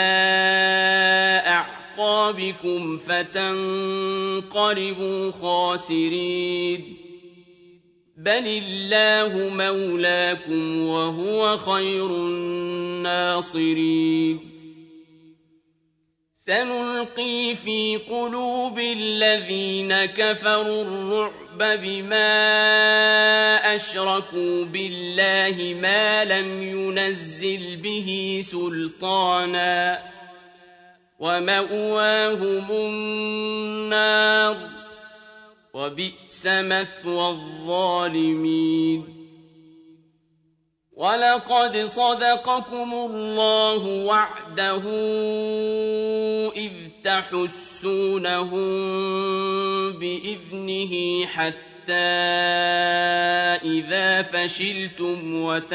أعقابكم فتنقلبوا خاسرين بل الله مولاكم وهو خير الناصرين سنلقي في قلوب الذين كفروا الرعب بما أشركوا بالله ما لم ينزل به سلطانا ومأواهم النار وبئس مثوى الظالمين وَلَقَدْ صَدَقَكُمُ اللَّهُ وَعْدَهُ إِذْ تَحُسُّونَهُم بِإِذْنِهِ حَتَّىٰ إِذَا فَشِلْتُمْ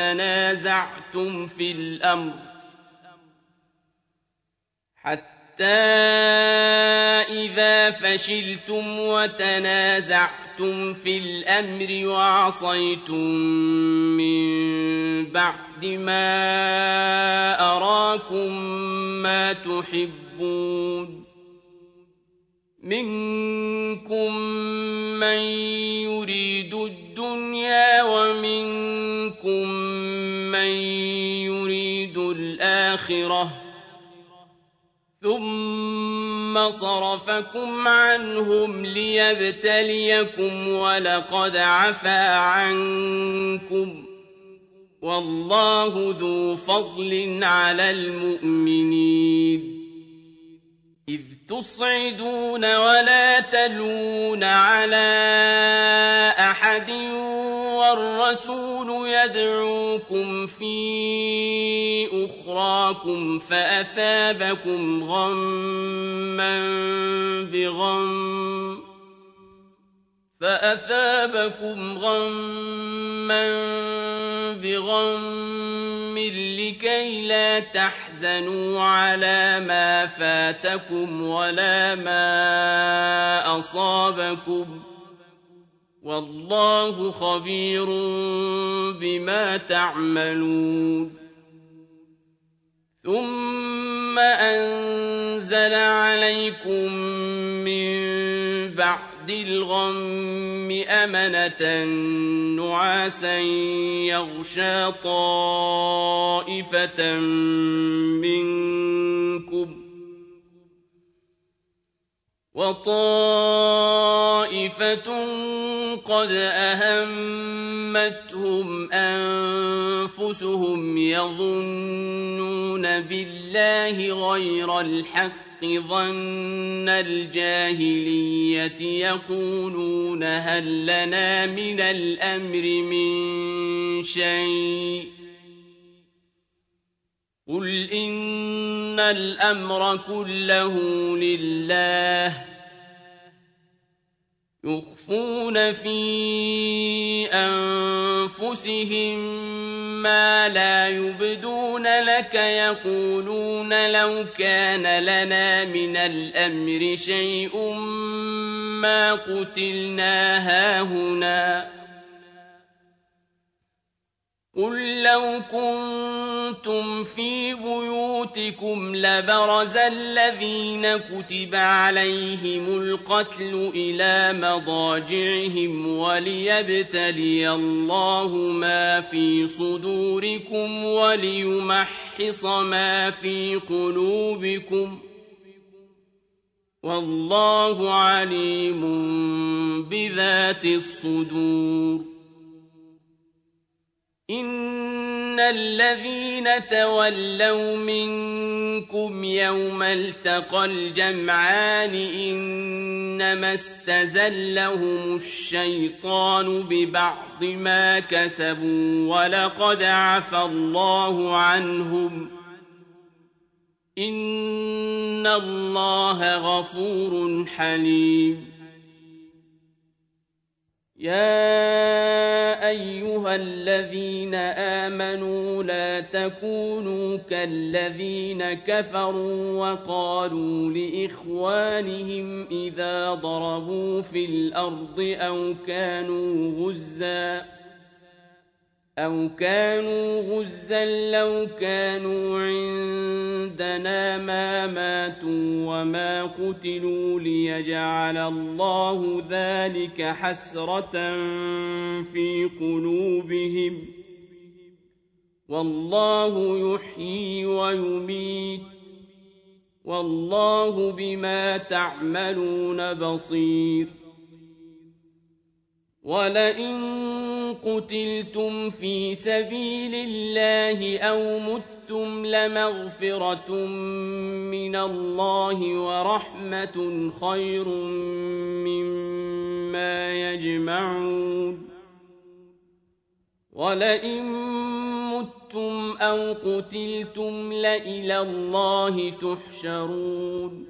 وتنازعتم في الأمر وعصيتم من بعد ما أراكم ما تحبون منكم من يريد الدنيا ومنكم من يريد الآخرة ثم صرفكم عنهم ليبتليكم ولقد عفا عنكم والله ذو فضل على المؤمنين إذ تصعدون ولا تلوون على أحد والرسول يدعوكم في أخراكم فأثابكم غما بغم لكي لا تحزنوا على ما فاتكم ولا ما أصابكم والله خبير بما تعملون ثم أنزل عليكم من بعد الغم أمنة نعاسا يغشى طائفة منكم وطائفة قد أهمتهم أنفسهم يظنون بالله غير الحق ظن الجاهلية يقولون هل لنا من الأمر من شيء قل إن الأمر كله لله يخفون في أنفسهم ما لا يبدون لك يقولون لو كان لنا من الأمر شيء ما قتلنا هاهنا قل لو كنتم في بيوتكم لبرز الذين كتب عليهم القتل إلى مضاجعهم وليبتلي الله ما في صدوركم وليمحص ما في قلوبكم والله عليم بذات الصدور إن الذين تولوا منكم يوم التقى الجمعان إنما استزلهم الشيطان ببعض ما كسبوا ولقد عفى الله عنهم إن الله غفور حليم يا أيها الذين آمنوا لا تكونوا كالذين كفروا وقالوا لإخوانهم إذا ضربوا في الأرض أو كانوا غزا لو كانوا عندنا ما ماتوا وما قتلوا ليجعل الله ذلك حسرة في قلوبهم والله يحيي ويميت والله بما تعملون بصير ولئن قتلتم في سبيل الله أو متم لمغفرة من الله ورحمة خير مما يجمعون وَلَئِن مُّتُّمْ أَوْ قُتِلْتُمْ لَإِلَى اللَّهِ تُحْشَرُونَ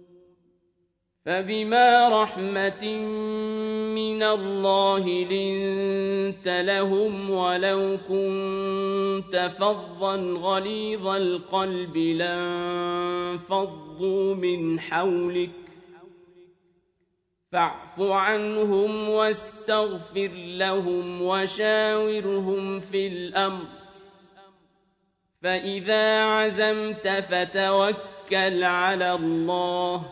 فَبِمَا رَحْمَةٍ مِّنَ اللَّهِ لِنتَ لَهُمْ وَلَوْ كُنتَ فَظًّا غَلِيظَ الْقَلْبِ لَانفَضُّوا مِنْ حَوْلِكَ فاعف عنهم واستغفر لهم وشاورهم في الأمر فإذا عزمت فتوكل على الله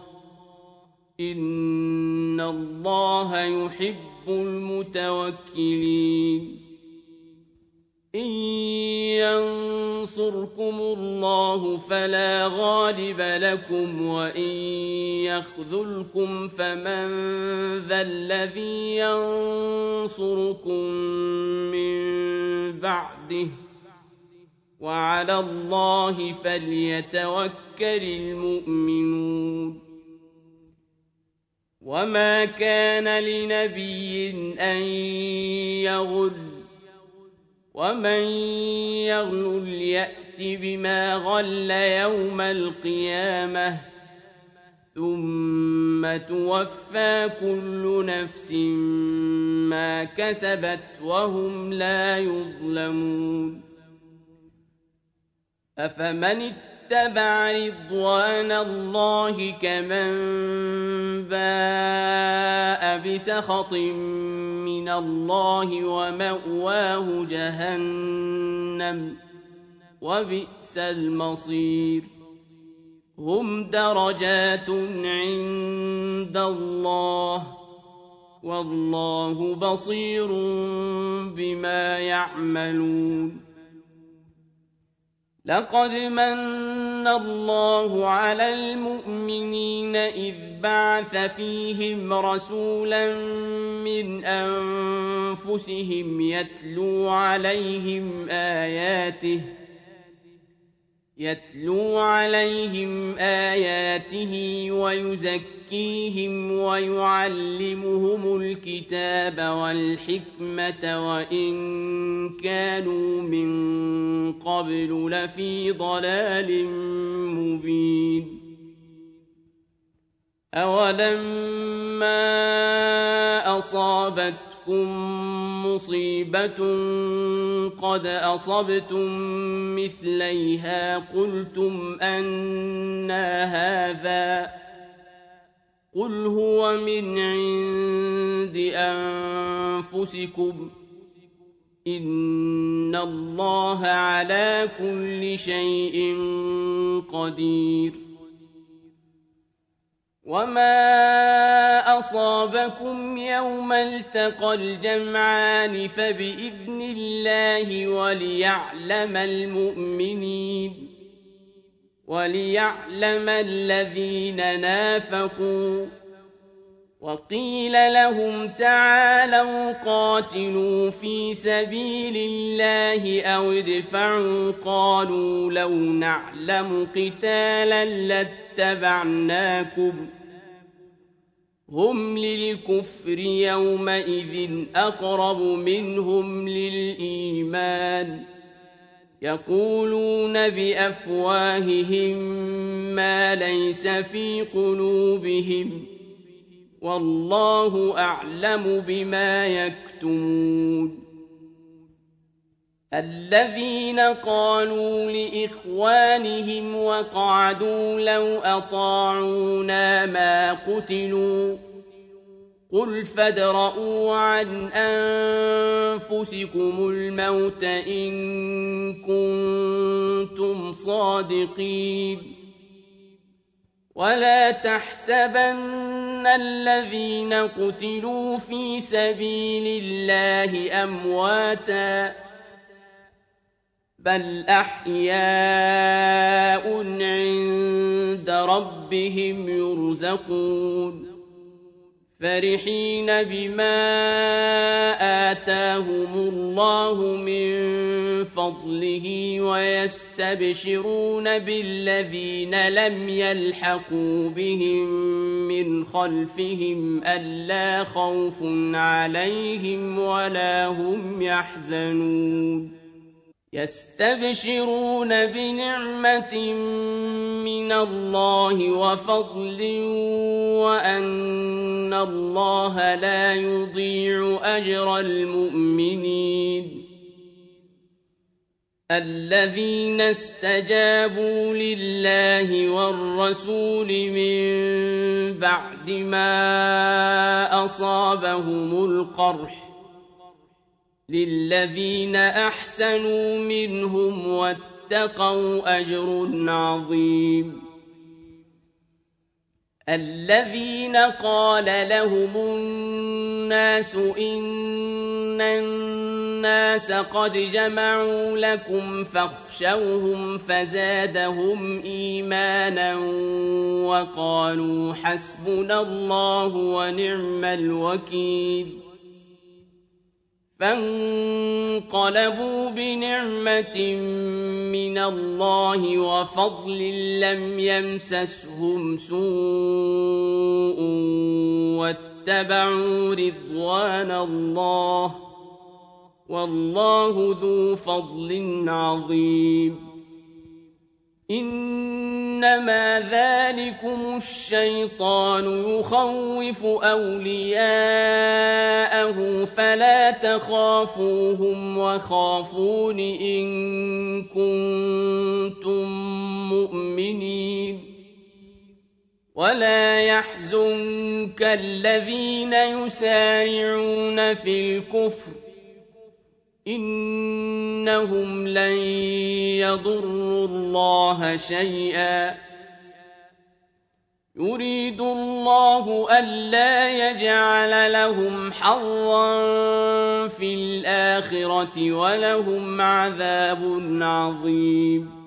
إن الله يحب المتوكلين إن ينصركم الله فلا غالب لكم وإن يخذلكم فمن ذا الذي ينصركم من بعده وعلى الله فليتوكل المؤمنون وما كان لنبي أن يغل ومن يغل يأت بما غل يوم القيامة ثم توفى كل نفس ما كسبت وهم لا يظلمون أفمن اتبع رضوان الله كمن باء بسخط من الله ومأواه جهنم وبئس المصير هم درجات عند الله والله بصير بما يعملون لقد من الله على المؤمنين إذ بعث فيهم رسولا من أنفسهم يتلو عليهم آياته ويزكيهم ويعلمهم الكتاب والحكمة وإن كانوا من قبل لفي ضلال مبين أولما أصابتكم مصيبة قد أصبتم مثليها قلتم أنى هذا قل هو من عند أنفسكم إن الله على كل شيء قدير وما أصابكم يوم التقى الجمعان فبإذن الله وليعلم الذين نافقوا وقيل لهم تعالوا قاتلوا في سبيل الله أو ادفعوا قالوا لو نعلم قتالا لاتبعناكم هم للكفر يومئذ أقرب منهم للإيمان يقولون بأفواههم ما ليس في قلوبهم والله أعلم بما يكتمون الذين قالوا لإخوانهم وقعدوا لو أطاعونا ما قتلوا قل فادرءوا عن أنفسكم الموت إن كنتم صادقين ولا تحسبن الذين قتلوا في سبيل الله أمواتا بل أحياء عند ربهم يرزقون فرحين بما آتاهم الله من فضله ويستبشرون بالذين لم يلحقوا بهم من خلفهم ألا خوف عليهم ولا هم يحزنون يستبشرون بنعمة من الله وفضل وأن الله لا يضيع أجر المؤمنين الذين استجابوا لله والرسول من بعد ما أصابهم القرح للذين أحسنوا منهم واتقوا أجر عظيم الذين قال لهم الناس إن الناس قد جمعوا لكم فاخشوهم فزادهم إيمانا وقالوا حسبنا الله ونعم الوكيل فانقلبوا بنعمة من الله وفضل لم يمسسهم سوء واتبعوا رضوان الله والله ذو فضل عظيم إنما ذلكم الشيطان يخوف أولياءه فلا تخافوهم وخافون إن كنتم مؤمنين ولا يحزنك الذين يسارعون في الكفر إنهم لن يضروا الله شيئا يريد الله ألا يجعل لهم حظا في الآخرة ولهم عذاب عظيم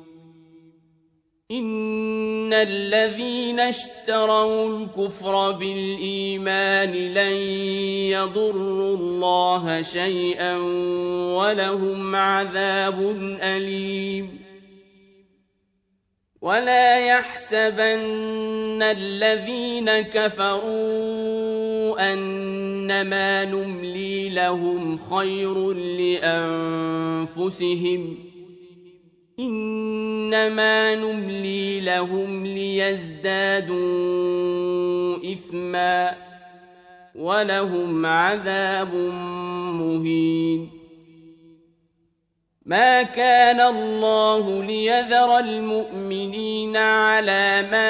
إن الذين اشتروا الكفر بالإيمان لن يضروا الله شيئا ولهم عذاب أليم ولا يحسبن الذين كفروا أنما نملي لهم خير لأنفسهم إنما نملي لهم ليزدادوا إثما ولهم عذاب مهين ما كان الله ليذر المؤمنين على ما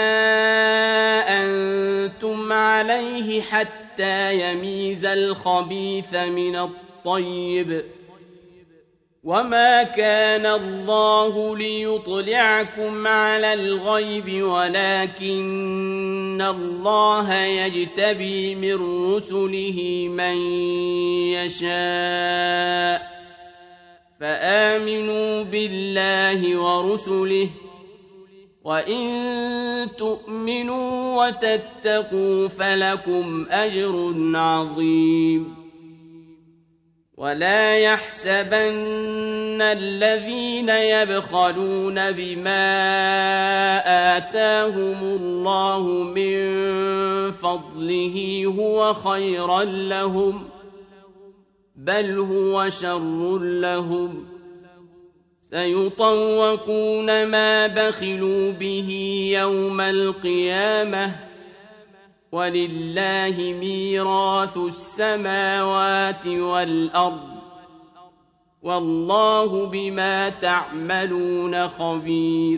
أنتم عليه حتى يميز الخبيث من الطيب وما كان الله ليطلعكم على الغيب ولكن الله يجتبي من رسله من يشاء فآمنوا بالله ورسله وإن تؤمنوا وتتقوا فلكم أجر عظيم ولا يحسبن الذين يبخلون بما آتاهم الله من فضله هو خيرا لهم بل هو شر لهم سيطوقون ما بخلوا به يوم القيامة ولله ميراث السماوات والأرض والله بما تعملون خبير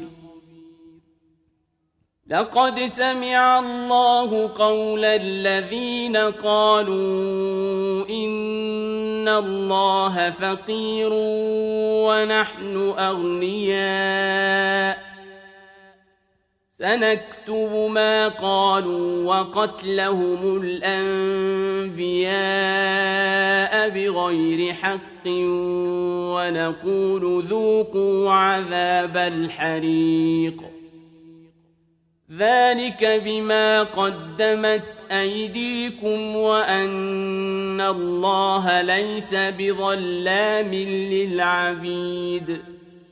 لقد سمع الله قول الذين قالوا إن الله فقير ونحن أغنياء سنكتب ما قالوا وقتلهم الأنبياء بغير حق ونقول ذوقوا عذاب الحريق ذلك بما قدمت أيديكم وأن الله ليس بظلام للعبيد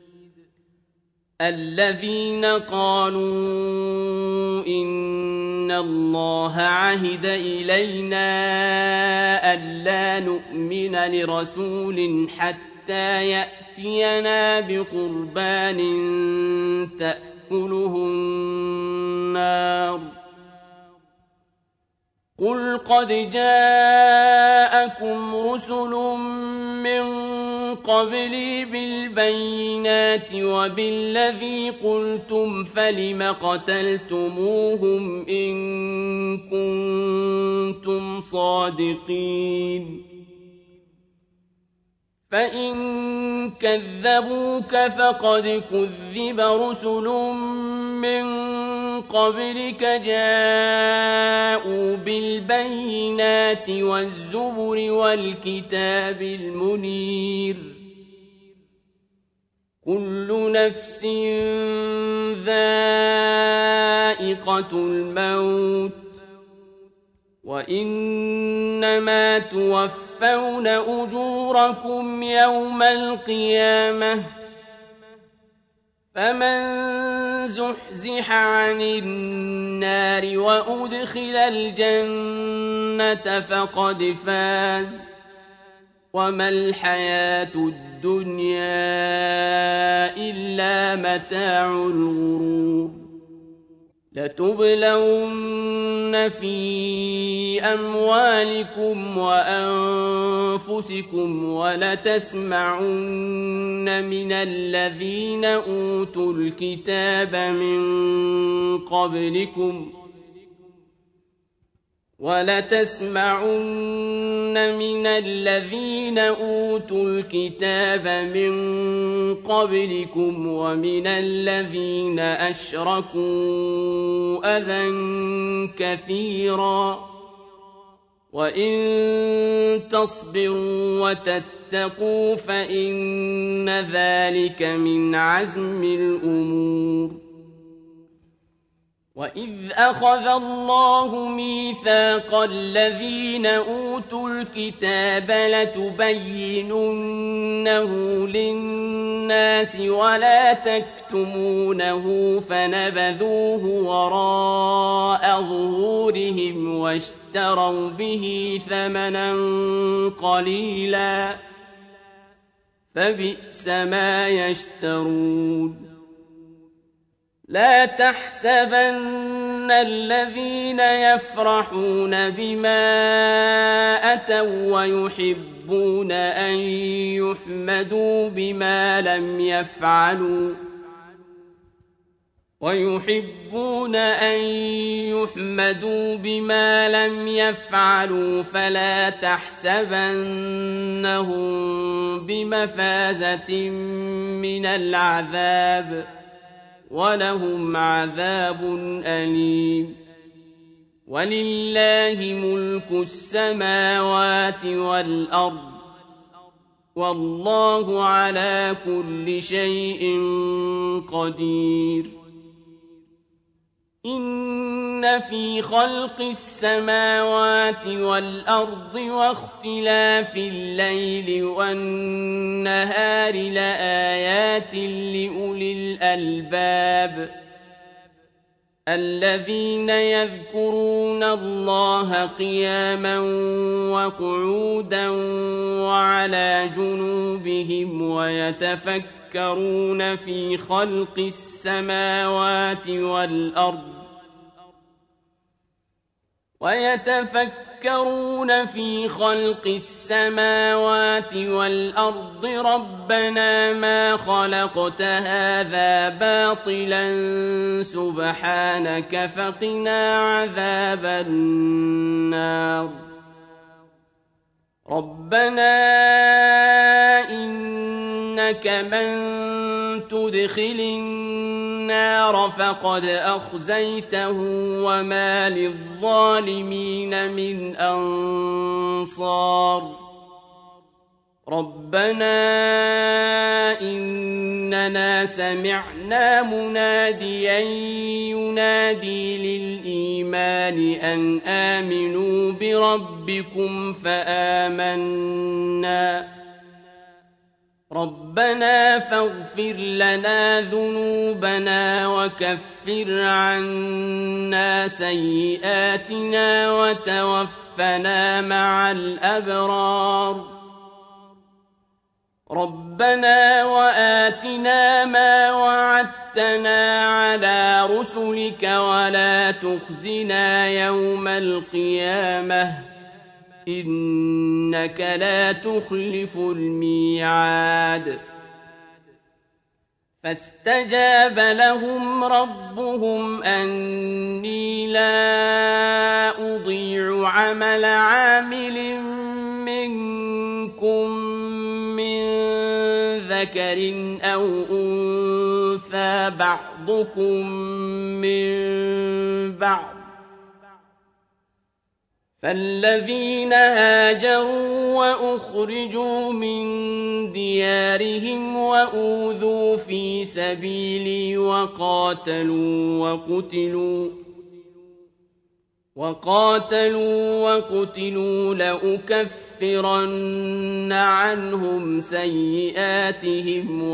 الذين قالوا إن إِنَّ اللَّهَ عَهِدَ إِلَيْنَا أَلَّا نُؤْمِنَ لِرَسُولٍ حَتَّىٰ يَأْتِيَنَا بِقُرْبَانٍ تَأْكُلُهُ النَّارُ ۗ قُلْ قَدْ جَاءَكُمْ رُسُلٌ مِّن قَبْلِي بِالْبَيِّنَاتِ وَبِالَّذِي قُلْتُمْ فَلِمَ قَتَلْتُمُوهُمْ إِن كُنتُمْ صَادِقِينَ فَإِن كَذَّبُوكَ فَقَدْ كُذِّبَ رُسُلٌ مِّن قَبْلِكَ جَاءُوا بِالْبَيِّنَاتِ وَالزُّبُرِ وَالْكِتَابِ الْمُنِيرِ كُلُّ نَفْسٍ ذَائِقَةُ الْمَوْتِ وَإِنَّمَا تُوَفَّوْنَ أُجُورَكُمْ يَوْمَ الْقِيَامَةِ ۖ فَمَن زُحْزِحَ عَنِ النَّارِ وَأُدْخِلَ الْجَنَّةَ فَقَدْ فَازَ ۗ وَمَا الْحَيَاةُ الدُّنْيَا إِلَّا مَتَاعُ الْغُرُورِ لَتُبْلَوُنَّ فِي أَمْوَالِكُمْ وَأَنفُسِكُمْ وَلَتَسْمَعُنَّ مِنَ الَّذِينَ أُوتُوا الْكِتَابَ مِن قَبْلِكُمْ وَمِنَ الَّذِينَ أَشْرَكُوا أَذًى كَثِيرًا ۚ وَإِن تَصْبِرُوا وَتَتَّقُوا فَإِنَّ ذَٰلِكَ مِنْ عَزْمِ الْأُمُورِ وَإِذْ أَخَذَ اللَّهُ مِيثَاقَ الَّذِينَ أُوتُوا الْكِتَابَ لَتُبَيِّنُنَّهُ لِلنَّاسِ وَلَا تَكْتُمُونَهُ فَنَبَذُوهُ وَرَاءَ ظُهُورِهِمْ وَاشْتَرَوْا بِهِ ثَمَنًا قَلِيلًا ۖ فَبِئْسَ مَا يَشْتَرُونَ لَا تَحْسَبَنَّ الَّذِينَ يَفْرَحُونَ بِمَا أَتَوا وَّيُحِبُّونَ أَن يُحْمَدُوا بِمَا لَمْ يَفْعَلُوا فَلَا تَحْسَبَنَّهُم بِمَفَازَةٍ مِّنَ الْعَذَابِ ۖ وَلَهُمْ عَذَابٌ أَلِيمٌ وَلِلَّهِ مُلْكُ السَّمَاوَاتِ وَالْأَرْضِ ۚ وَاللَّهُ عَلَىٰ كُلِّ شَيْءٍ قَدِيرٌ إِنَّ فِي خَلْقِ السَّمَاوَاتِ وَالْأَرْضِ وَاخْتِلَافِ اللَّيْلِ وَالنَّهَارِ لَآيَاتٍ لِّأُولِي الْأَلْبَابِ الَّذِينَ يَذْكُرُونَ اللَّهَ قِيَامًا وَقُعُودًا وَعَلَىٰ جُنُوبِهِمْ وَيَتَفَكَّرُونَ فِي خَلْقِ السَّمَاوَاتِ وَالْأَرْضِ رَبَّنَا مَا خَلَقْتَ هَٰذَا بَاطِلًا سُبْحَانَكَ فَقِنَا عَذَابَ النَّارِ رَبَّنَا إِنَّكَ مَن تُدْخِلِ النَّارَ فَقَدْ أَخْزَيْتَهُ وَمَا لِلظَّالِمِينَ مِنْ أَنصَارٍ رَبَّنَا إِنَّنَا سَمِعْنَا مُنَادِيًا يُنَادِي لِلْإِيمَانِ أَنْ آمِنُوا بِرَبِّكُمْ فَآمَنَّا ربنا فاغفر لنا ذنوبنا وكفر عنا سيئاتنا وتوفنا مع الأبرار ربنا وآتنا ما وعدتنا على رسلك ولا تخزنا يوم القيامة إنك لا تخلف الميعاد فاستجاب لهم ربهم أني لا أضيع عمل عامل منكم من ذكر أو أنثى بعضكم من بعض فالذين هاجروا وأخرجوا من ديارهم وأوذوا في سبيلي وقاتلوا وقتلوا لأكفرن عنهم سيئاتهم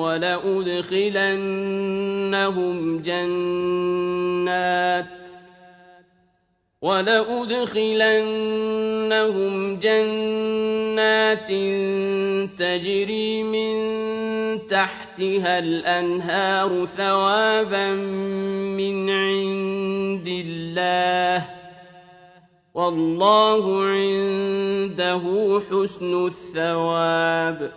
ولأدخلنهم جنات تجري من تحتها الأنهار ثوابا من عند الله والله عنده حسن الثواب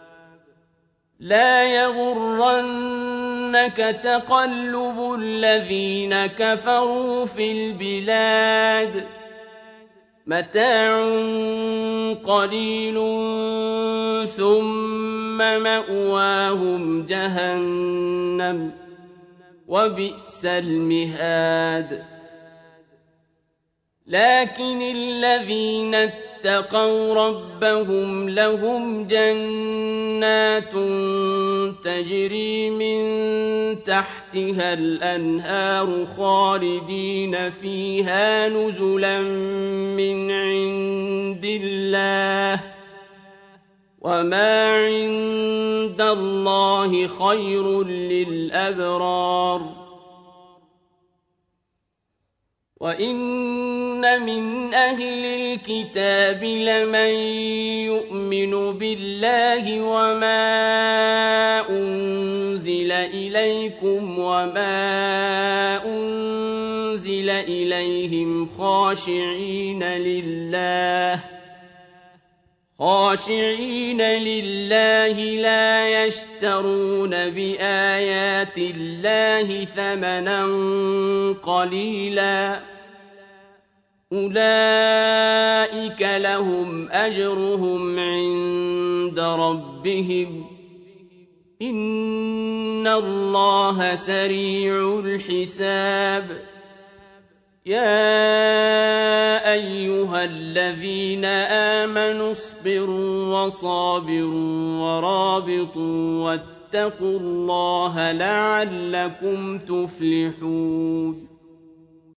لا يغرنك تقلب الذين كفروا في البلاد متاع قليل ثم مأواهم جهنم وبئس المهاد لكن الذين اتقوا ربهم لهم جنات تجري من تحتها الأنهار خالدين فيها نزلا من عند الله وما عند الله خير للأبرار وإن من أهل الكتاب لمن يؤمن بالله وما أنزل إليكم وما أنزل إليهم خاشعين لله لا يشترون بآيات الله ثمنا قليلا أولئك لهم أجرهم عند ربهم إن الله سريع الحساب يا أيها الذين آمنوا اصبروا وصابروا ورابطوا واتقوا الله لعلكم تفلحون